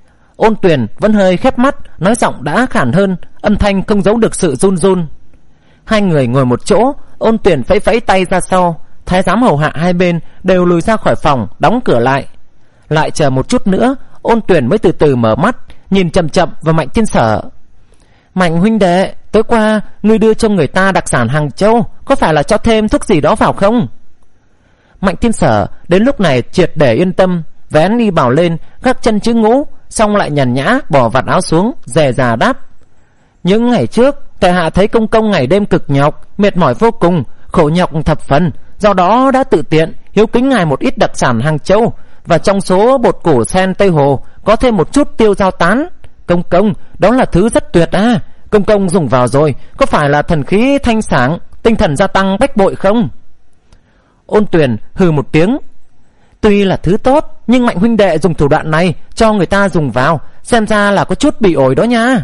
Ôn Tuyền vẫn hơi khép mắt, nói giọng đã khản hơn, âm thanh không giấu được sự run run. Hai người ngồi một chỗ, Ôn Tuyền phẩy phẩy tay ra sau, thái giám hầu hạ hai bên đều lùi ra khỏi phòng, đóng cửa lại. Lại chờ một chút nữa, Ôn Tuyền mới từ từ mở mắt, nhìn chậm chậm vào Mạnh Thiên Sở. Mạnh huynh đệ, tối qua ngươi đưa cho người ta đặc sản Hàng Châu, có phải là cho thêm thuốc gì đó vào không? Mạnh Thiên Sở đến lúc này triệt để yên tâm, vén y bào lên, gác chân chữ ngũ, xong lại nhàn nhã bỏ vạt áo xuống, dè dà đáp: những ngày trước tại hạ thấy công công ngày đêm cực nhọc, mệt mỏi vô cùng, khổ nhọc thập phần, do đó đã tự tiện hiếu kính ngài một ít đặc sản Hàng Châu, và trong số bột củ sen Tây Hồ có thêm một chút tiêu dao tán. Công công, đó là thứ rất tuyệt à, công công dùng vào rồi có phải là thần khí thanh sáng, tinh thần gia tăng bách bội không? Ôn Tuyền hừ một tiếng: tuy là thứ tốt, nhưng Mạnh huynh đệ dùng thủ đoạn này cho người ta dùng vào, xem ra là có chút bị ổi đó nha.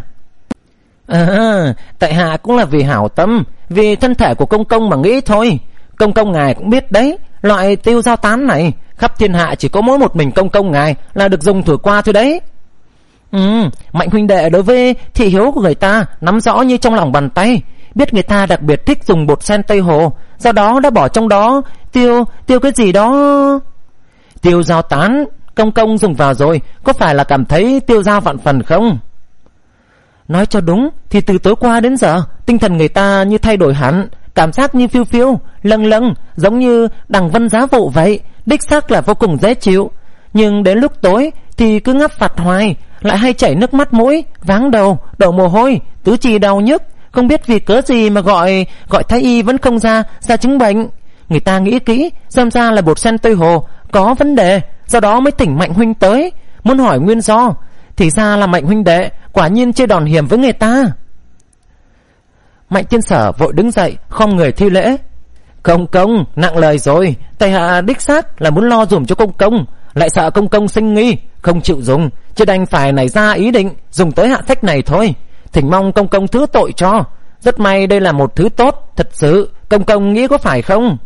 À, tại hạ cũng là vì hảo tâm, vì thân thể của công công mà nghĩ thôi. Công công ngài cũng biết đấy, loại tiêu dao tán này khắp thiên hạ chỉ có mỗi một mình công công ngài là được dùng thử qua thôi đấy. Ừ, Mạnh huynh đệ đối với thị hiếu của người ta nắm rõ như trong lòng bàn tay, biết người ta đặc biệt thích dùng bột sen Tây Hồ, do đó đã bỏ trong đó tiêu tiêu cái gì đó. Tiêu dao tán, công công dùng vào rồi có phải là cảm thấy tiêu dao vạn phần không? Nói cho đúng thì từ tối qua đến giờ tinh thần người ta như thay đổi hẳn, cảm giác như phiêu phiêu lâng lâng, giống như đằng vân giá vụ vậy, đích xác là vô cùng dễ chịu. Nhưng đến lúc tối thì cứ ngáp phạt hoài, lại hay chảy nước mắt mũi, váng đầu, đổ mồ hôi, tứ chi đau nhức, không biết vì cớ gì mà gọi gọi thái y vẫn không ra ra chứng bệnh. Người ta nghĩ kỹ xem ra là bột sen Tây Hồ có vấn đề, do đó mới thỉnh Mạnh huynh tới, muốn hỏi nguyên do. Thì ra là Mạnh huynh đệ quả nhiên chơi đòn hiểm với người ta. Mạnh Tiên Sở vội đứng dậy khom người thi lễ: công công nặng lời rồi, tại hạ đích xác là muốn lo dùm cho công công, lại sợ công công sinh nghi không chịu dùng, chứ đành phải nảy ra ý định dùng tới hạ sách này thôi. Thỉnh mong công công thứ tội cho, rất may đây là một thứ tốt thật sự, công công nghĩ có phải không?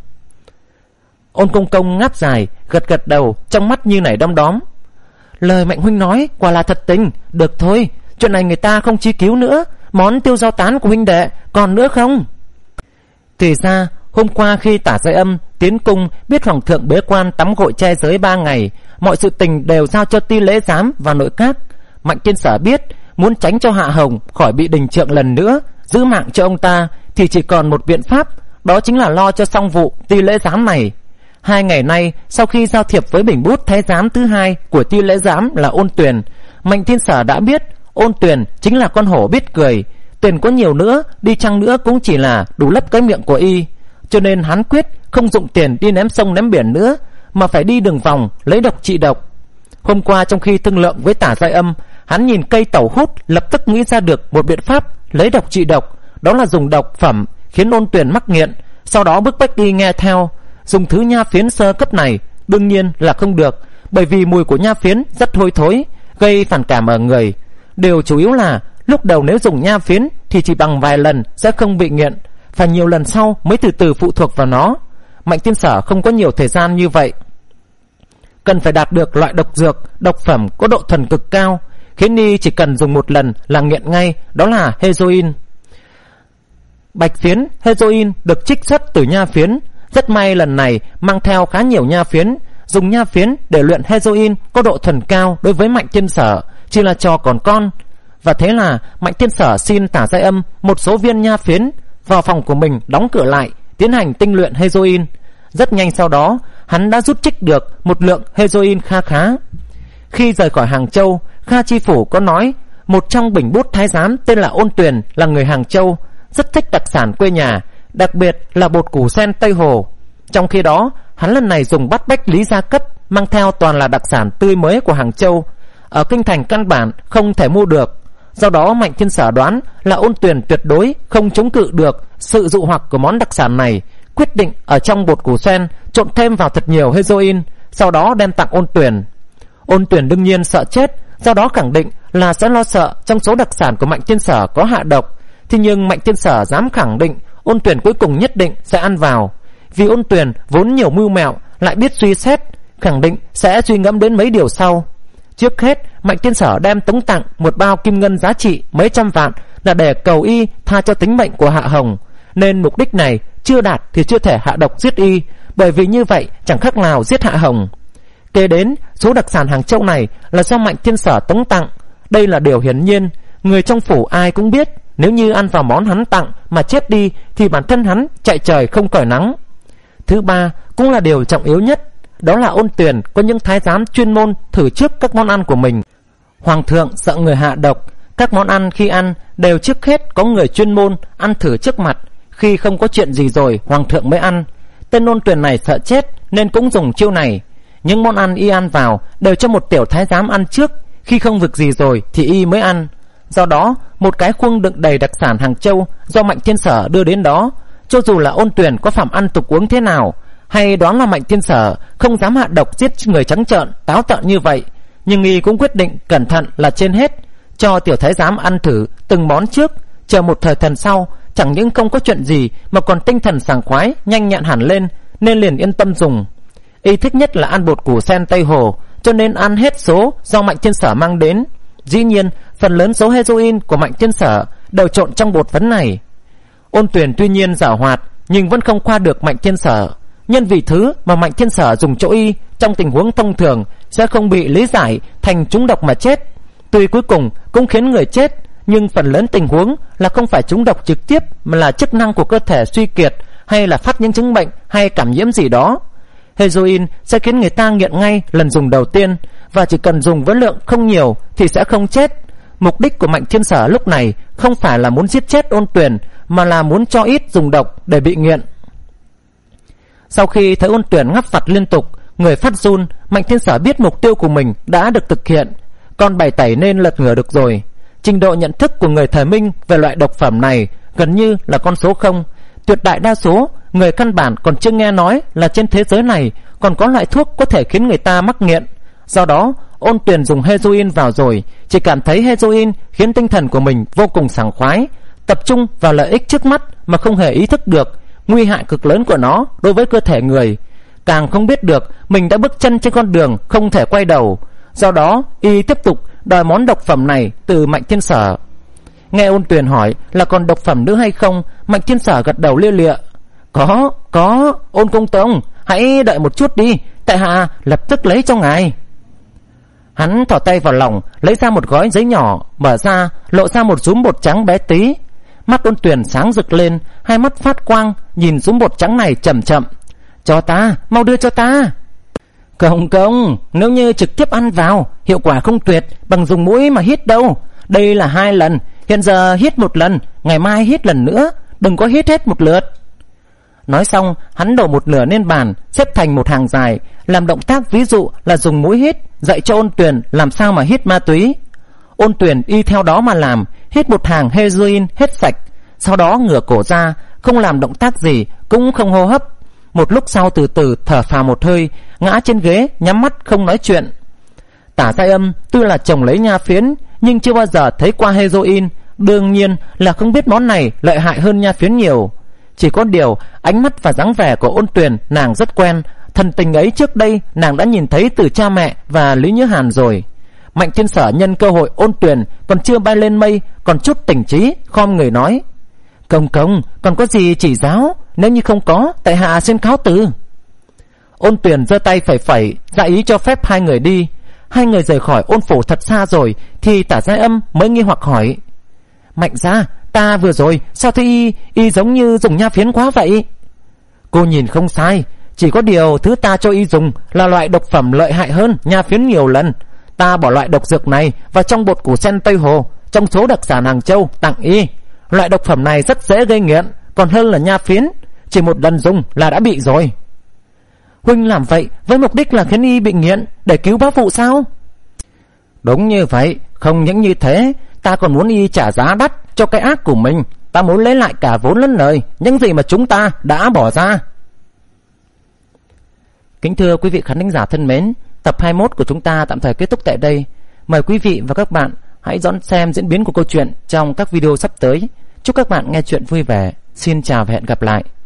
Ôn công công ngáp dài, gật gật đầu, trong mắt như nảy đom đóm. Lời Mạnh huynh nói quả là thật tình, được thôi, chuyện này người ta không chi cứu nữa. Món tiêu dao tán của huynh đệ còn nữa không? Thì ra hôm qua khi Tả Giai Âm tiến cung, biết hoàng thượng bế quan tắm gội che giới ba ngày, mọi sự tình đều giao cho Ti Lễ Giám và nội các. Mạnh Tiên Sở biết muốn tránh cho Hạ Hồng khỏi bị đình trượng lần nữa, giữ mạng cho ông ta, thì chỉ còn một biện pháp, đó chính là lo cho xong vụ Ti Lễ Giám này. Hai ngày nay, sau khi giao thiệp với bình bút thái giám thứ hai của Ti Lễ Giám là Ôn Tuyền, Mạnh Tiên Sở đã biết Ôn Tuyền chính là con hổ biết cười, tiền có nhiều nữa đi chăng nữa cũng chỉ là đủ lấp cái miệng của y, cho nên hắn quyết không dụng tiền đi ném sông ném biển nữa, mà phải đi đường vòng lấy độc trị độc. Hôm qua trong khi thương lượng với Tả Giai Âm, hắn nhìn cây tẩu hút, lập tức nghĩ ra được một biện pháp lấy độc trị độc, đó là dùng độc phẩm khiến Ôn Tuyền mắc nghiện, sau đó bức bách đi nghe theo. Dùng thứ nha phiến sơ cấp này đương nhiên là không được, bởi vì mùi của nha phiến rất hôi thối, gây phản cảm ở người. Điều chủ yếu là lúc đầu nếu dùng nha phiến thì chỉ bằng vài lần sẽ không bị nghiện, phải nhiều lần sau mới từ từ phụ thuộc vào nó. Mạnh Tiên Sở không có nhiều thời gian như vậy, cần phải đạt được loại độc dược, độc phẩm có độ thuần cực cao, khiến y chỉ cần dùng một lần là nghiện ngay, đó là heroin. Bạch phiến heroin được trích xuất từ nha phiến. Rất may lần này mang theo khá nhiều nha phiến, dùng nha phiến để luyện heroin có độ thuần cao đối với Mạnh Tiên Sở chỉ là trò còn con. Và thế là Mạnh Tiên Sở xin Tả Giai Âm một số viên nha phiến, vào phòng của mình đóng cửa lại, tiến hành tinh luyện heroin. Rất nhanh sau đó hắn đã rút trích được một lượng heroin kha khá. Khi rời khỏi Hàng Châu, Kha Chi Phủ có nói một trong bình bút thái giám tên là Ôn Tuyền là người Hàng Châu, rất thích đặc sản quê nhà, đặc biệt là bột củ sen Tây Hồ. Trong khi đó hắn lần này dùng bát bách lý gia cấp, mang theo toàn là đặc sản tươi mới của Hàng Châu, ở kinh thành căn bản không thể mua được. Do đó Mạnh Thiên Sở đoán là Ôn Tuyền tuyệt đối không chống cự được sự dụ hoặc của món đặc sản này, quyết định ở trong bột củ sen trộn thêm vào thật nhiều heroin, sau đó đem tặng Ôn Tuyền. Ôn Tuyền đương nhiên sợ chết, do đó khẳng định là sẽ lo sợ trong số đặc sản của Mạnh Thiên Sở có hạ độc. Thế nhưng Mạnh Thiên Sở dám khẳng định Ôn Tuyền cuối cùng nhất định sẽ ăn vào, vì Ôn Tuyền vốn nhiều mưu mẹo, lại biết suy xét, khẳng định sẽ suy ngẫm đến mấy điều sau. Trước hết, Mạnh Thiên Sở đem Tống tặng một bao kim ngân giá trị mấy trăm vạn là để cầu y tha cho tính mệnh của Hạ Hồng, nên mục đích này chưa đạt thì chưa thể hạ độc giết y, bởi vì như vậy chẳng khác nào giết Hạ Hồng. Kế đến, số đặc sản Hàng Châu này là do Mạnh Thiên Sở tống tặng. Đây là điều hiển nhiên, người trong phủ ai cũng biết, nếu như ăn vào món hắn tặng mà chết đi thì bản thân hắn chạy trời không cởi nắng. Thứ ba, cũng là điều trọng yếu nhất, đó là Ôn Tuyền có những thái giám chuyên môn thử trước các món ăn của mình. Hoàng thượng sợ người hạ độc, các món ăn khi ăn đều trước hết có người chuyên môn ăn thử trước mặt, khi không có chuyện gì rồi hoàng thượng mới ăn. Tên Ôn Tuyền này sợ chết nên cũng dùng chiêu này. Những món ăn y ăn vào đều cho một tiểu thái giám ăn trước, khi không việc gì rồi thì y mới ăn. Do đó một cái khuôn đựng đầy đặc sản Hàng Châu do Mạnh Thiên Sở đưa đến đó, cho dù là Ôn Tuyền có phạm ăn tục uống thế nào, hay đoán là Mạnh Thiên Sở không dám hạ độc giết người trắng trợn táo tợn như vậy, nhưng y cũng quyết định cẩn thận là trên hết, cho tiểu thái giám ăn thử từng món trước, chờ một thời thần sau chẳng những không có chuyện gì mà còn tinh thần sảng khoái nhanh nhẹn hẳn lên, nên liền yên tâm dùng. Y thích nhất là ăn bột củ sen Tây Hồ, cho nên ăn hết số do Mạnh Thiên Sở mang đến. Dĩ nhiên phần lớn số heroin của Mạnh Thiên Sở đều trộn trong bột phấn này. Ôn Tuyền tuy nhiên giảo hoạt nhưng vẫn không qua được Mạnh Thiên Sở. Nhân vì thứ mà Mạnh Thiên Sở dùng chỗ y trong tình huống thông thường sẽ không bị lý giải thành trúng độc mà chết. Tuy cuối cùng cũng khiến người chết, nhưng phần lớn tình huống là không phải trúng độc trực tiếp, mà là chức năng của cơ thể suy kiệt, hay là phát những chứng bệnh hay cảm nhiễm gì đó. Heroin sẽ khiến người ta nghiện ngay lần dùng đầu tiên, và chỉ cần dùng với lượng không nhiều thì sẽ không chết. Mục đích của Mạnh Thiên Sở lúc này không phải là muốn giết chết Ôn Tuyền, mà là muốn cho ít dùng độc để bị nghiện. Sau khi thấy Ôn Tuyền ngắp vặt liên tục, người phát run, Mạnh Thiên Sở biết mục tiêu của mình đã được thực hiện, còn bảy tẩy nên lật ngửa được rồi. Trình độ nhận thức của người thời Minh về loại độc phẩm này gần như là con số không. Tuyệt đại đa số người căn bản còn chưa nghe nói là trên thế giới này còn có loại thuốc có thể khiến người ta mắc nghiện. Do đó Ôn Tuyền dùng heroin vào rồi, chỉ cảm thấy heroin khiến tinh thần của mình vô cùng sảng khoái, tập trung vào lợi ích trước mắt mà không hề ý thức được nguy hại cực lớn của nó đối với cơ thể người, càng không biết được mình đã bước chân trên con đường không thể quay đầu. Do đó y tiếp tục đòi món độc phẩm này từ Mạnh Thiên Sở. Nghe Ôn Tuyền hỏi là còn độc phẩm nữa hay không, Mạnh Thiên Sở gật đầu lia lịa. Có, có, Ôn công tông, hãy đợi một chút đi, tại hạ lập tức lấy cho ngài. Hắn thò tay vào lòng, lấy ra một gói giấy nhỏ, mở ra, lộ ra một dúm bột trắng bé tí. Mắt Ôn Tuyền sáng rực lên, hai mắt phát quang, nhìn dúm bột trắng này chậm chậm. Cho ta, mau đưa cho ta. Công công, nếu như trực tiếp ăn vào, hiệu quả không tuyệt bằng dùng mũi mà hít đâu. Đây là hai lần, hiện giờ hít một lần, ngày mai hít lần nữa, đừng có hít hết một lượt. Nói xong, hắn đổ một nửa lên bàn, xếp thành một hàng dài, làm động tác ví dụ là dùng mũi hít, dạy cho Ôn Tuyền làm sao mà hít ma túy. Ôn Tuyền y theo đó mà làm, hít một hàng heroin hết sạch, sau đó ngửa cổ ra, không làm động tác gì, cũng không hô hấp. Một lúc sau từ từ thở phào một hơi, ngã trên ghế nhắm mắt không nói chuyện. Tả Giai Âm tuy là chồng lấy nha phiến, nhưng chưa bao giờ thấy qua heroin, đương nhiên là không biết món này lợi hại hơn nha phiến nhiều. Chỉ có điều ánh mắt và dáng vẻ của Ôn Tuyền nàng rất quen, thần tình ấy trước đây nàng đã nhìn thấy từ cha mẹ và Lý Nhữ Hàn rồi. Mạnh Thiên Sở nhân cơ hội Ôn Tuyền còn chưa bay lên mây, còn chút tỉnh trí, khom người nói: Công công, còn có gì chỉ giáo, nếu như không có, tại hạ xin cáo từ. Ôn Tuyền giơ tay phẩy phẩy, ra ý cho phép hai người đi. Hai người rời khỏi Ôn phủ thật xa rồi, thì Tả Giai Âm mới nghi hoặc hỏi: Mạnh gia, ta vừa rồi sao thấy y, y giống như dùng nha phiến quá vậy? Cô nhìn không sai, chỉ có điều thứ ta cho y dùng là loại độc phẩm lợi hại hơn nha phiến nhiều lần. Ta bỏ loại độc dược này vào trong bột củ sen Tây Hồ, trong số đặc sản Hàng Châu tặng y. Loại độc phẩm này rất dễ gây nghiện, còn hơn là nha phiến, chỉ một lần dùng là đã bị rồi. Huynh làm vậy với mục đích là khiến y bị nghiện để cứu bá phụ sao? Đúng như vậy, không những như thế, ta còn muốn y trả giá đắt cho cái ác của mình. Ta muốn lấy lại cả vốn lẫn lời, những gì mà chúng ta đã bỏ ra. Kính thưa quý vị khán thính giả thân mến, tập hai mươi mốt của chúng ta tạm thời kết thúc tại đây. Mời quý vị và các bạn hãy đón xem diễn biến của câu chuyện trong các video sắp tới. Chúc các bạn nghe chuyện vui vẻ. Xin chào và hẹn gặp lại.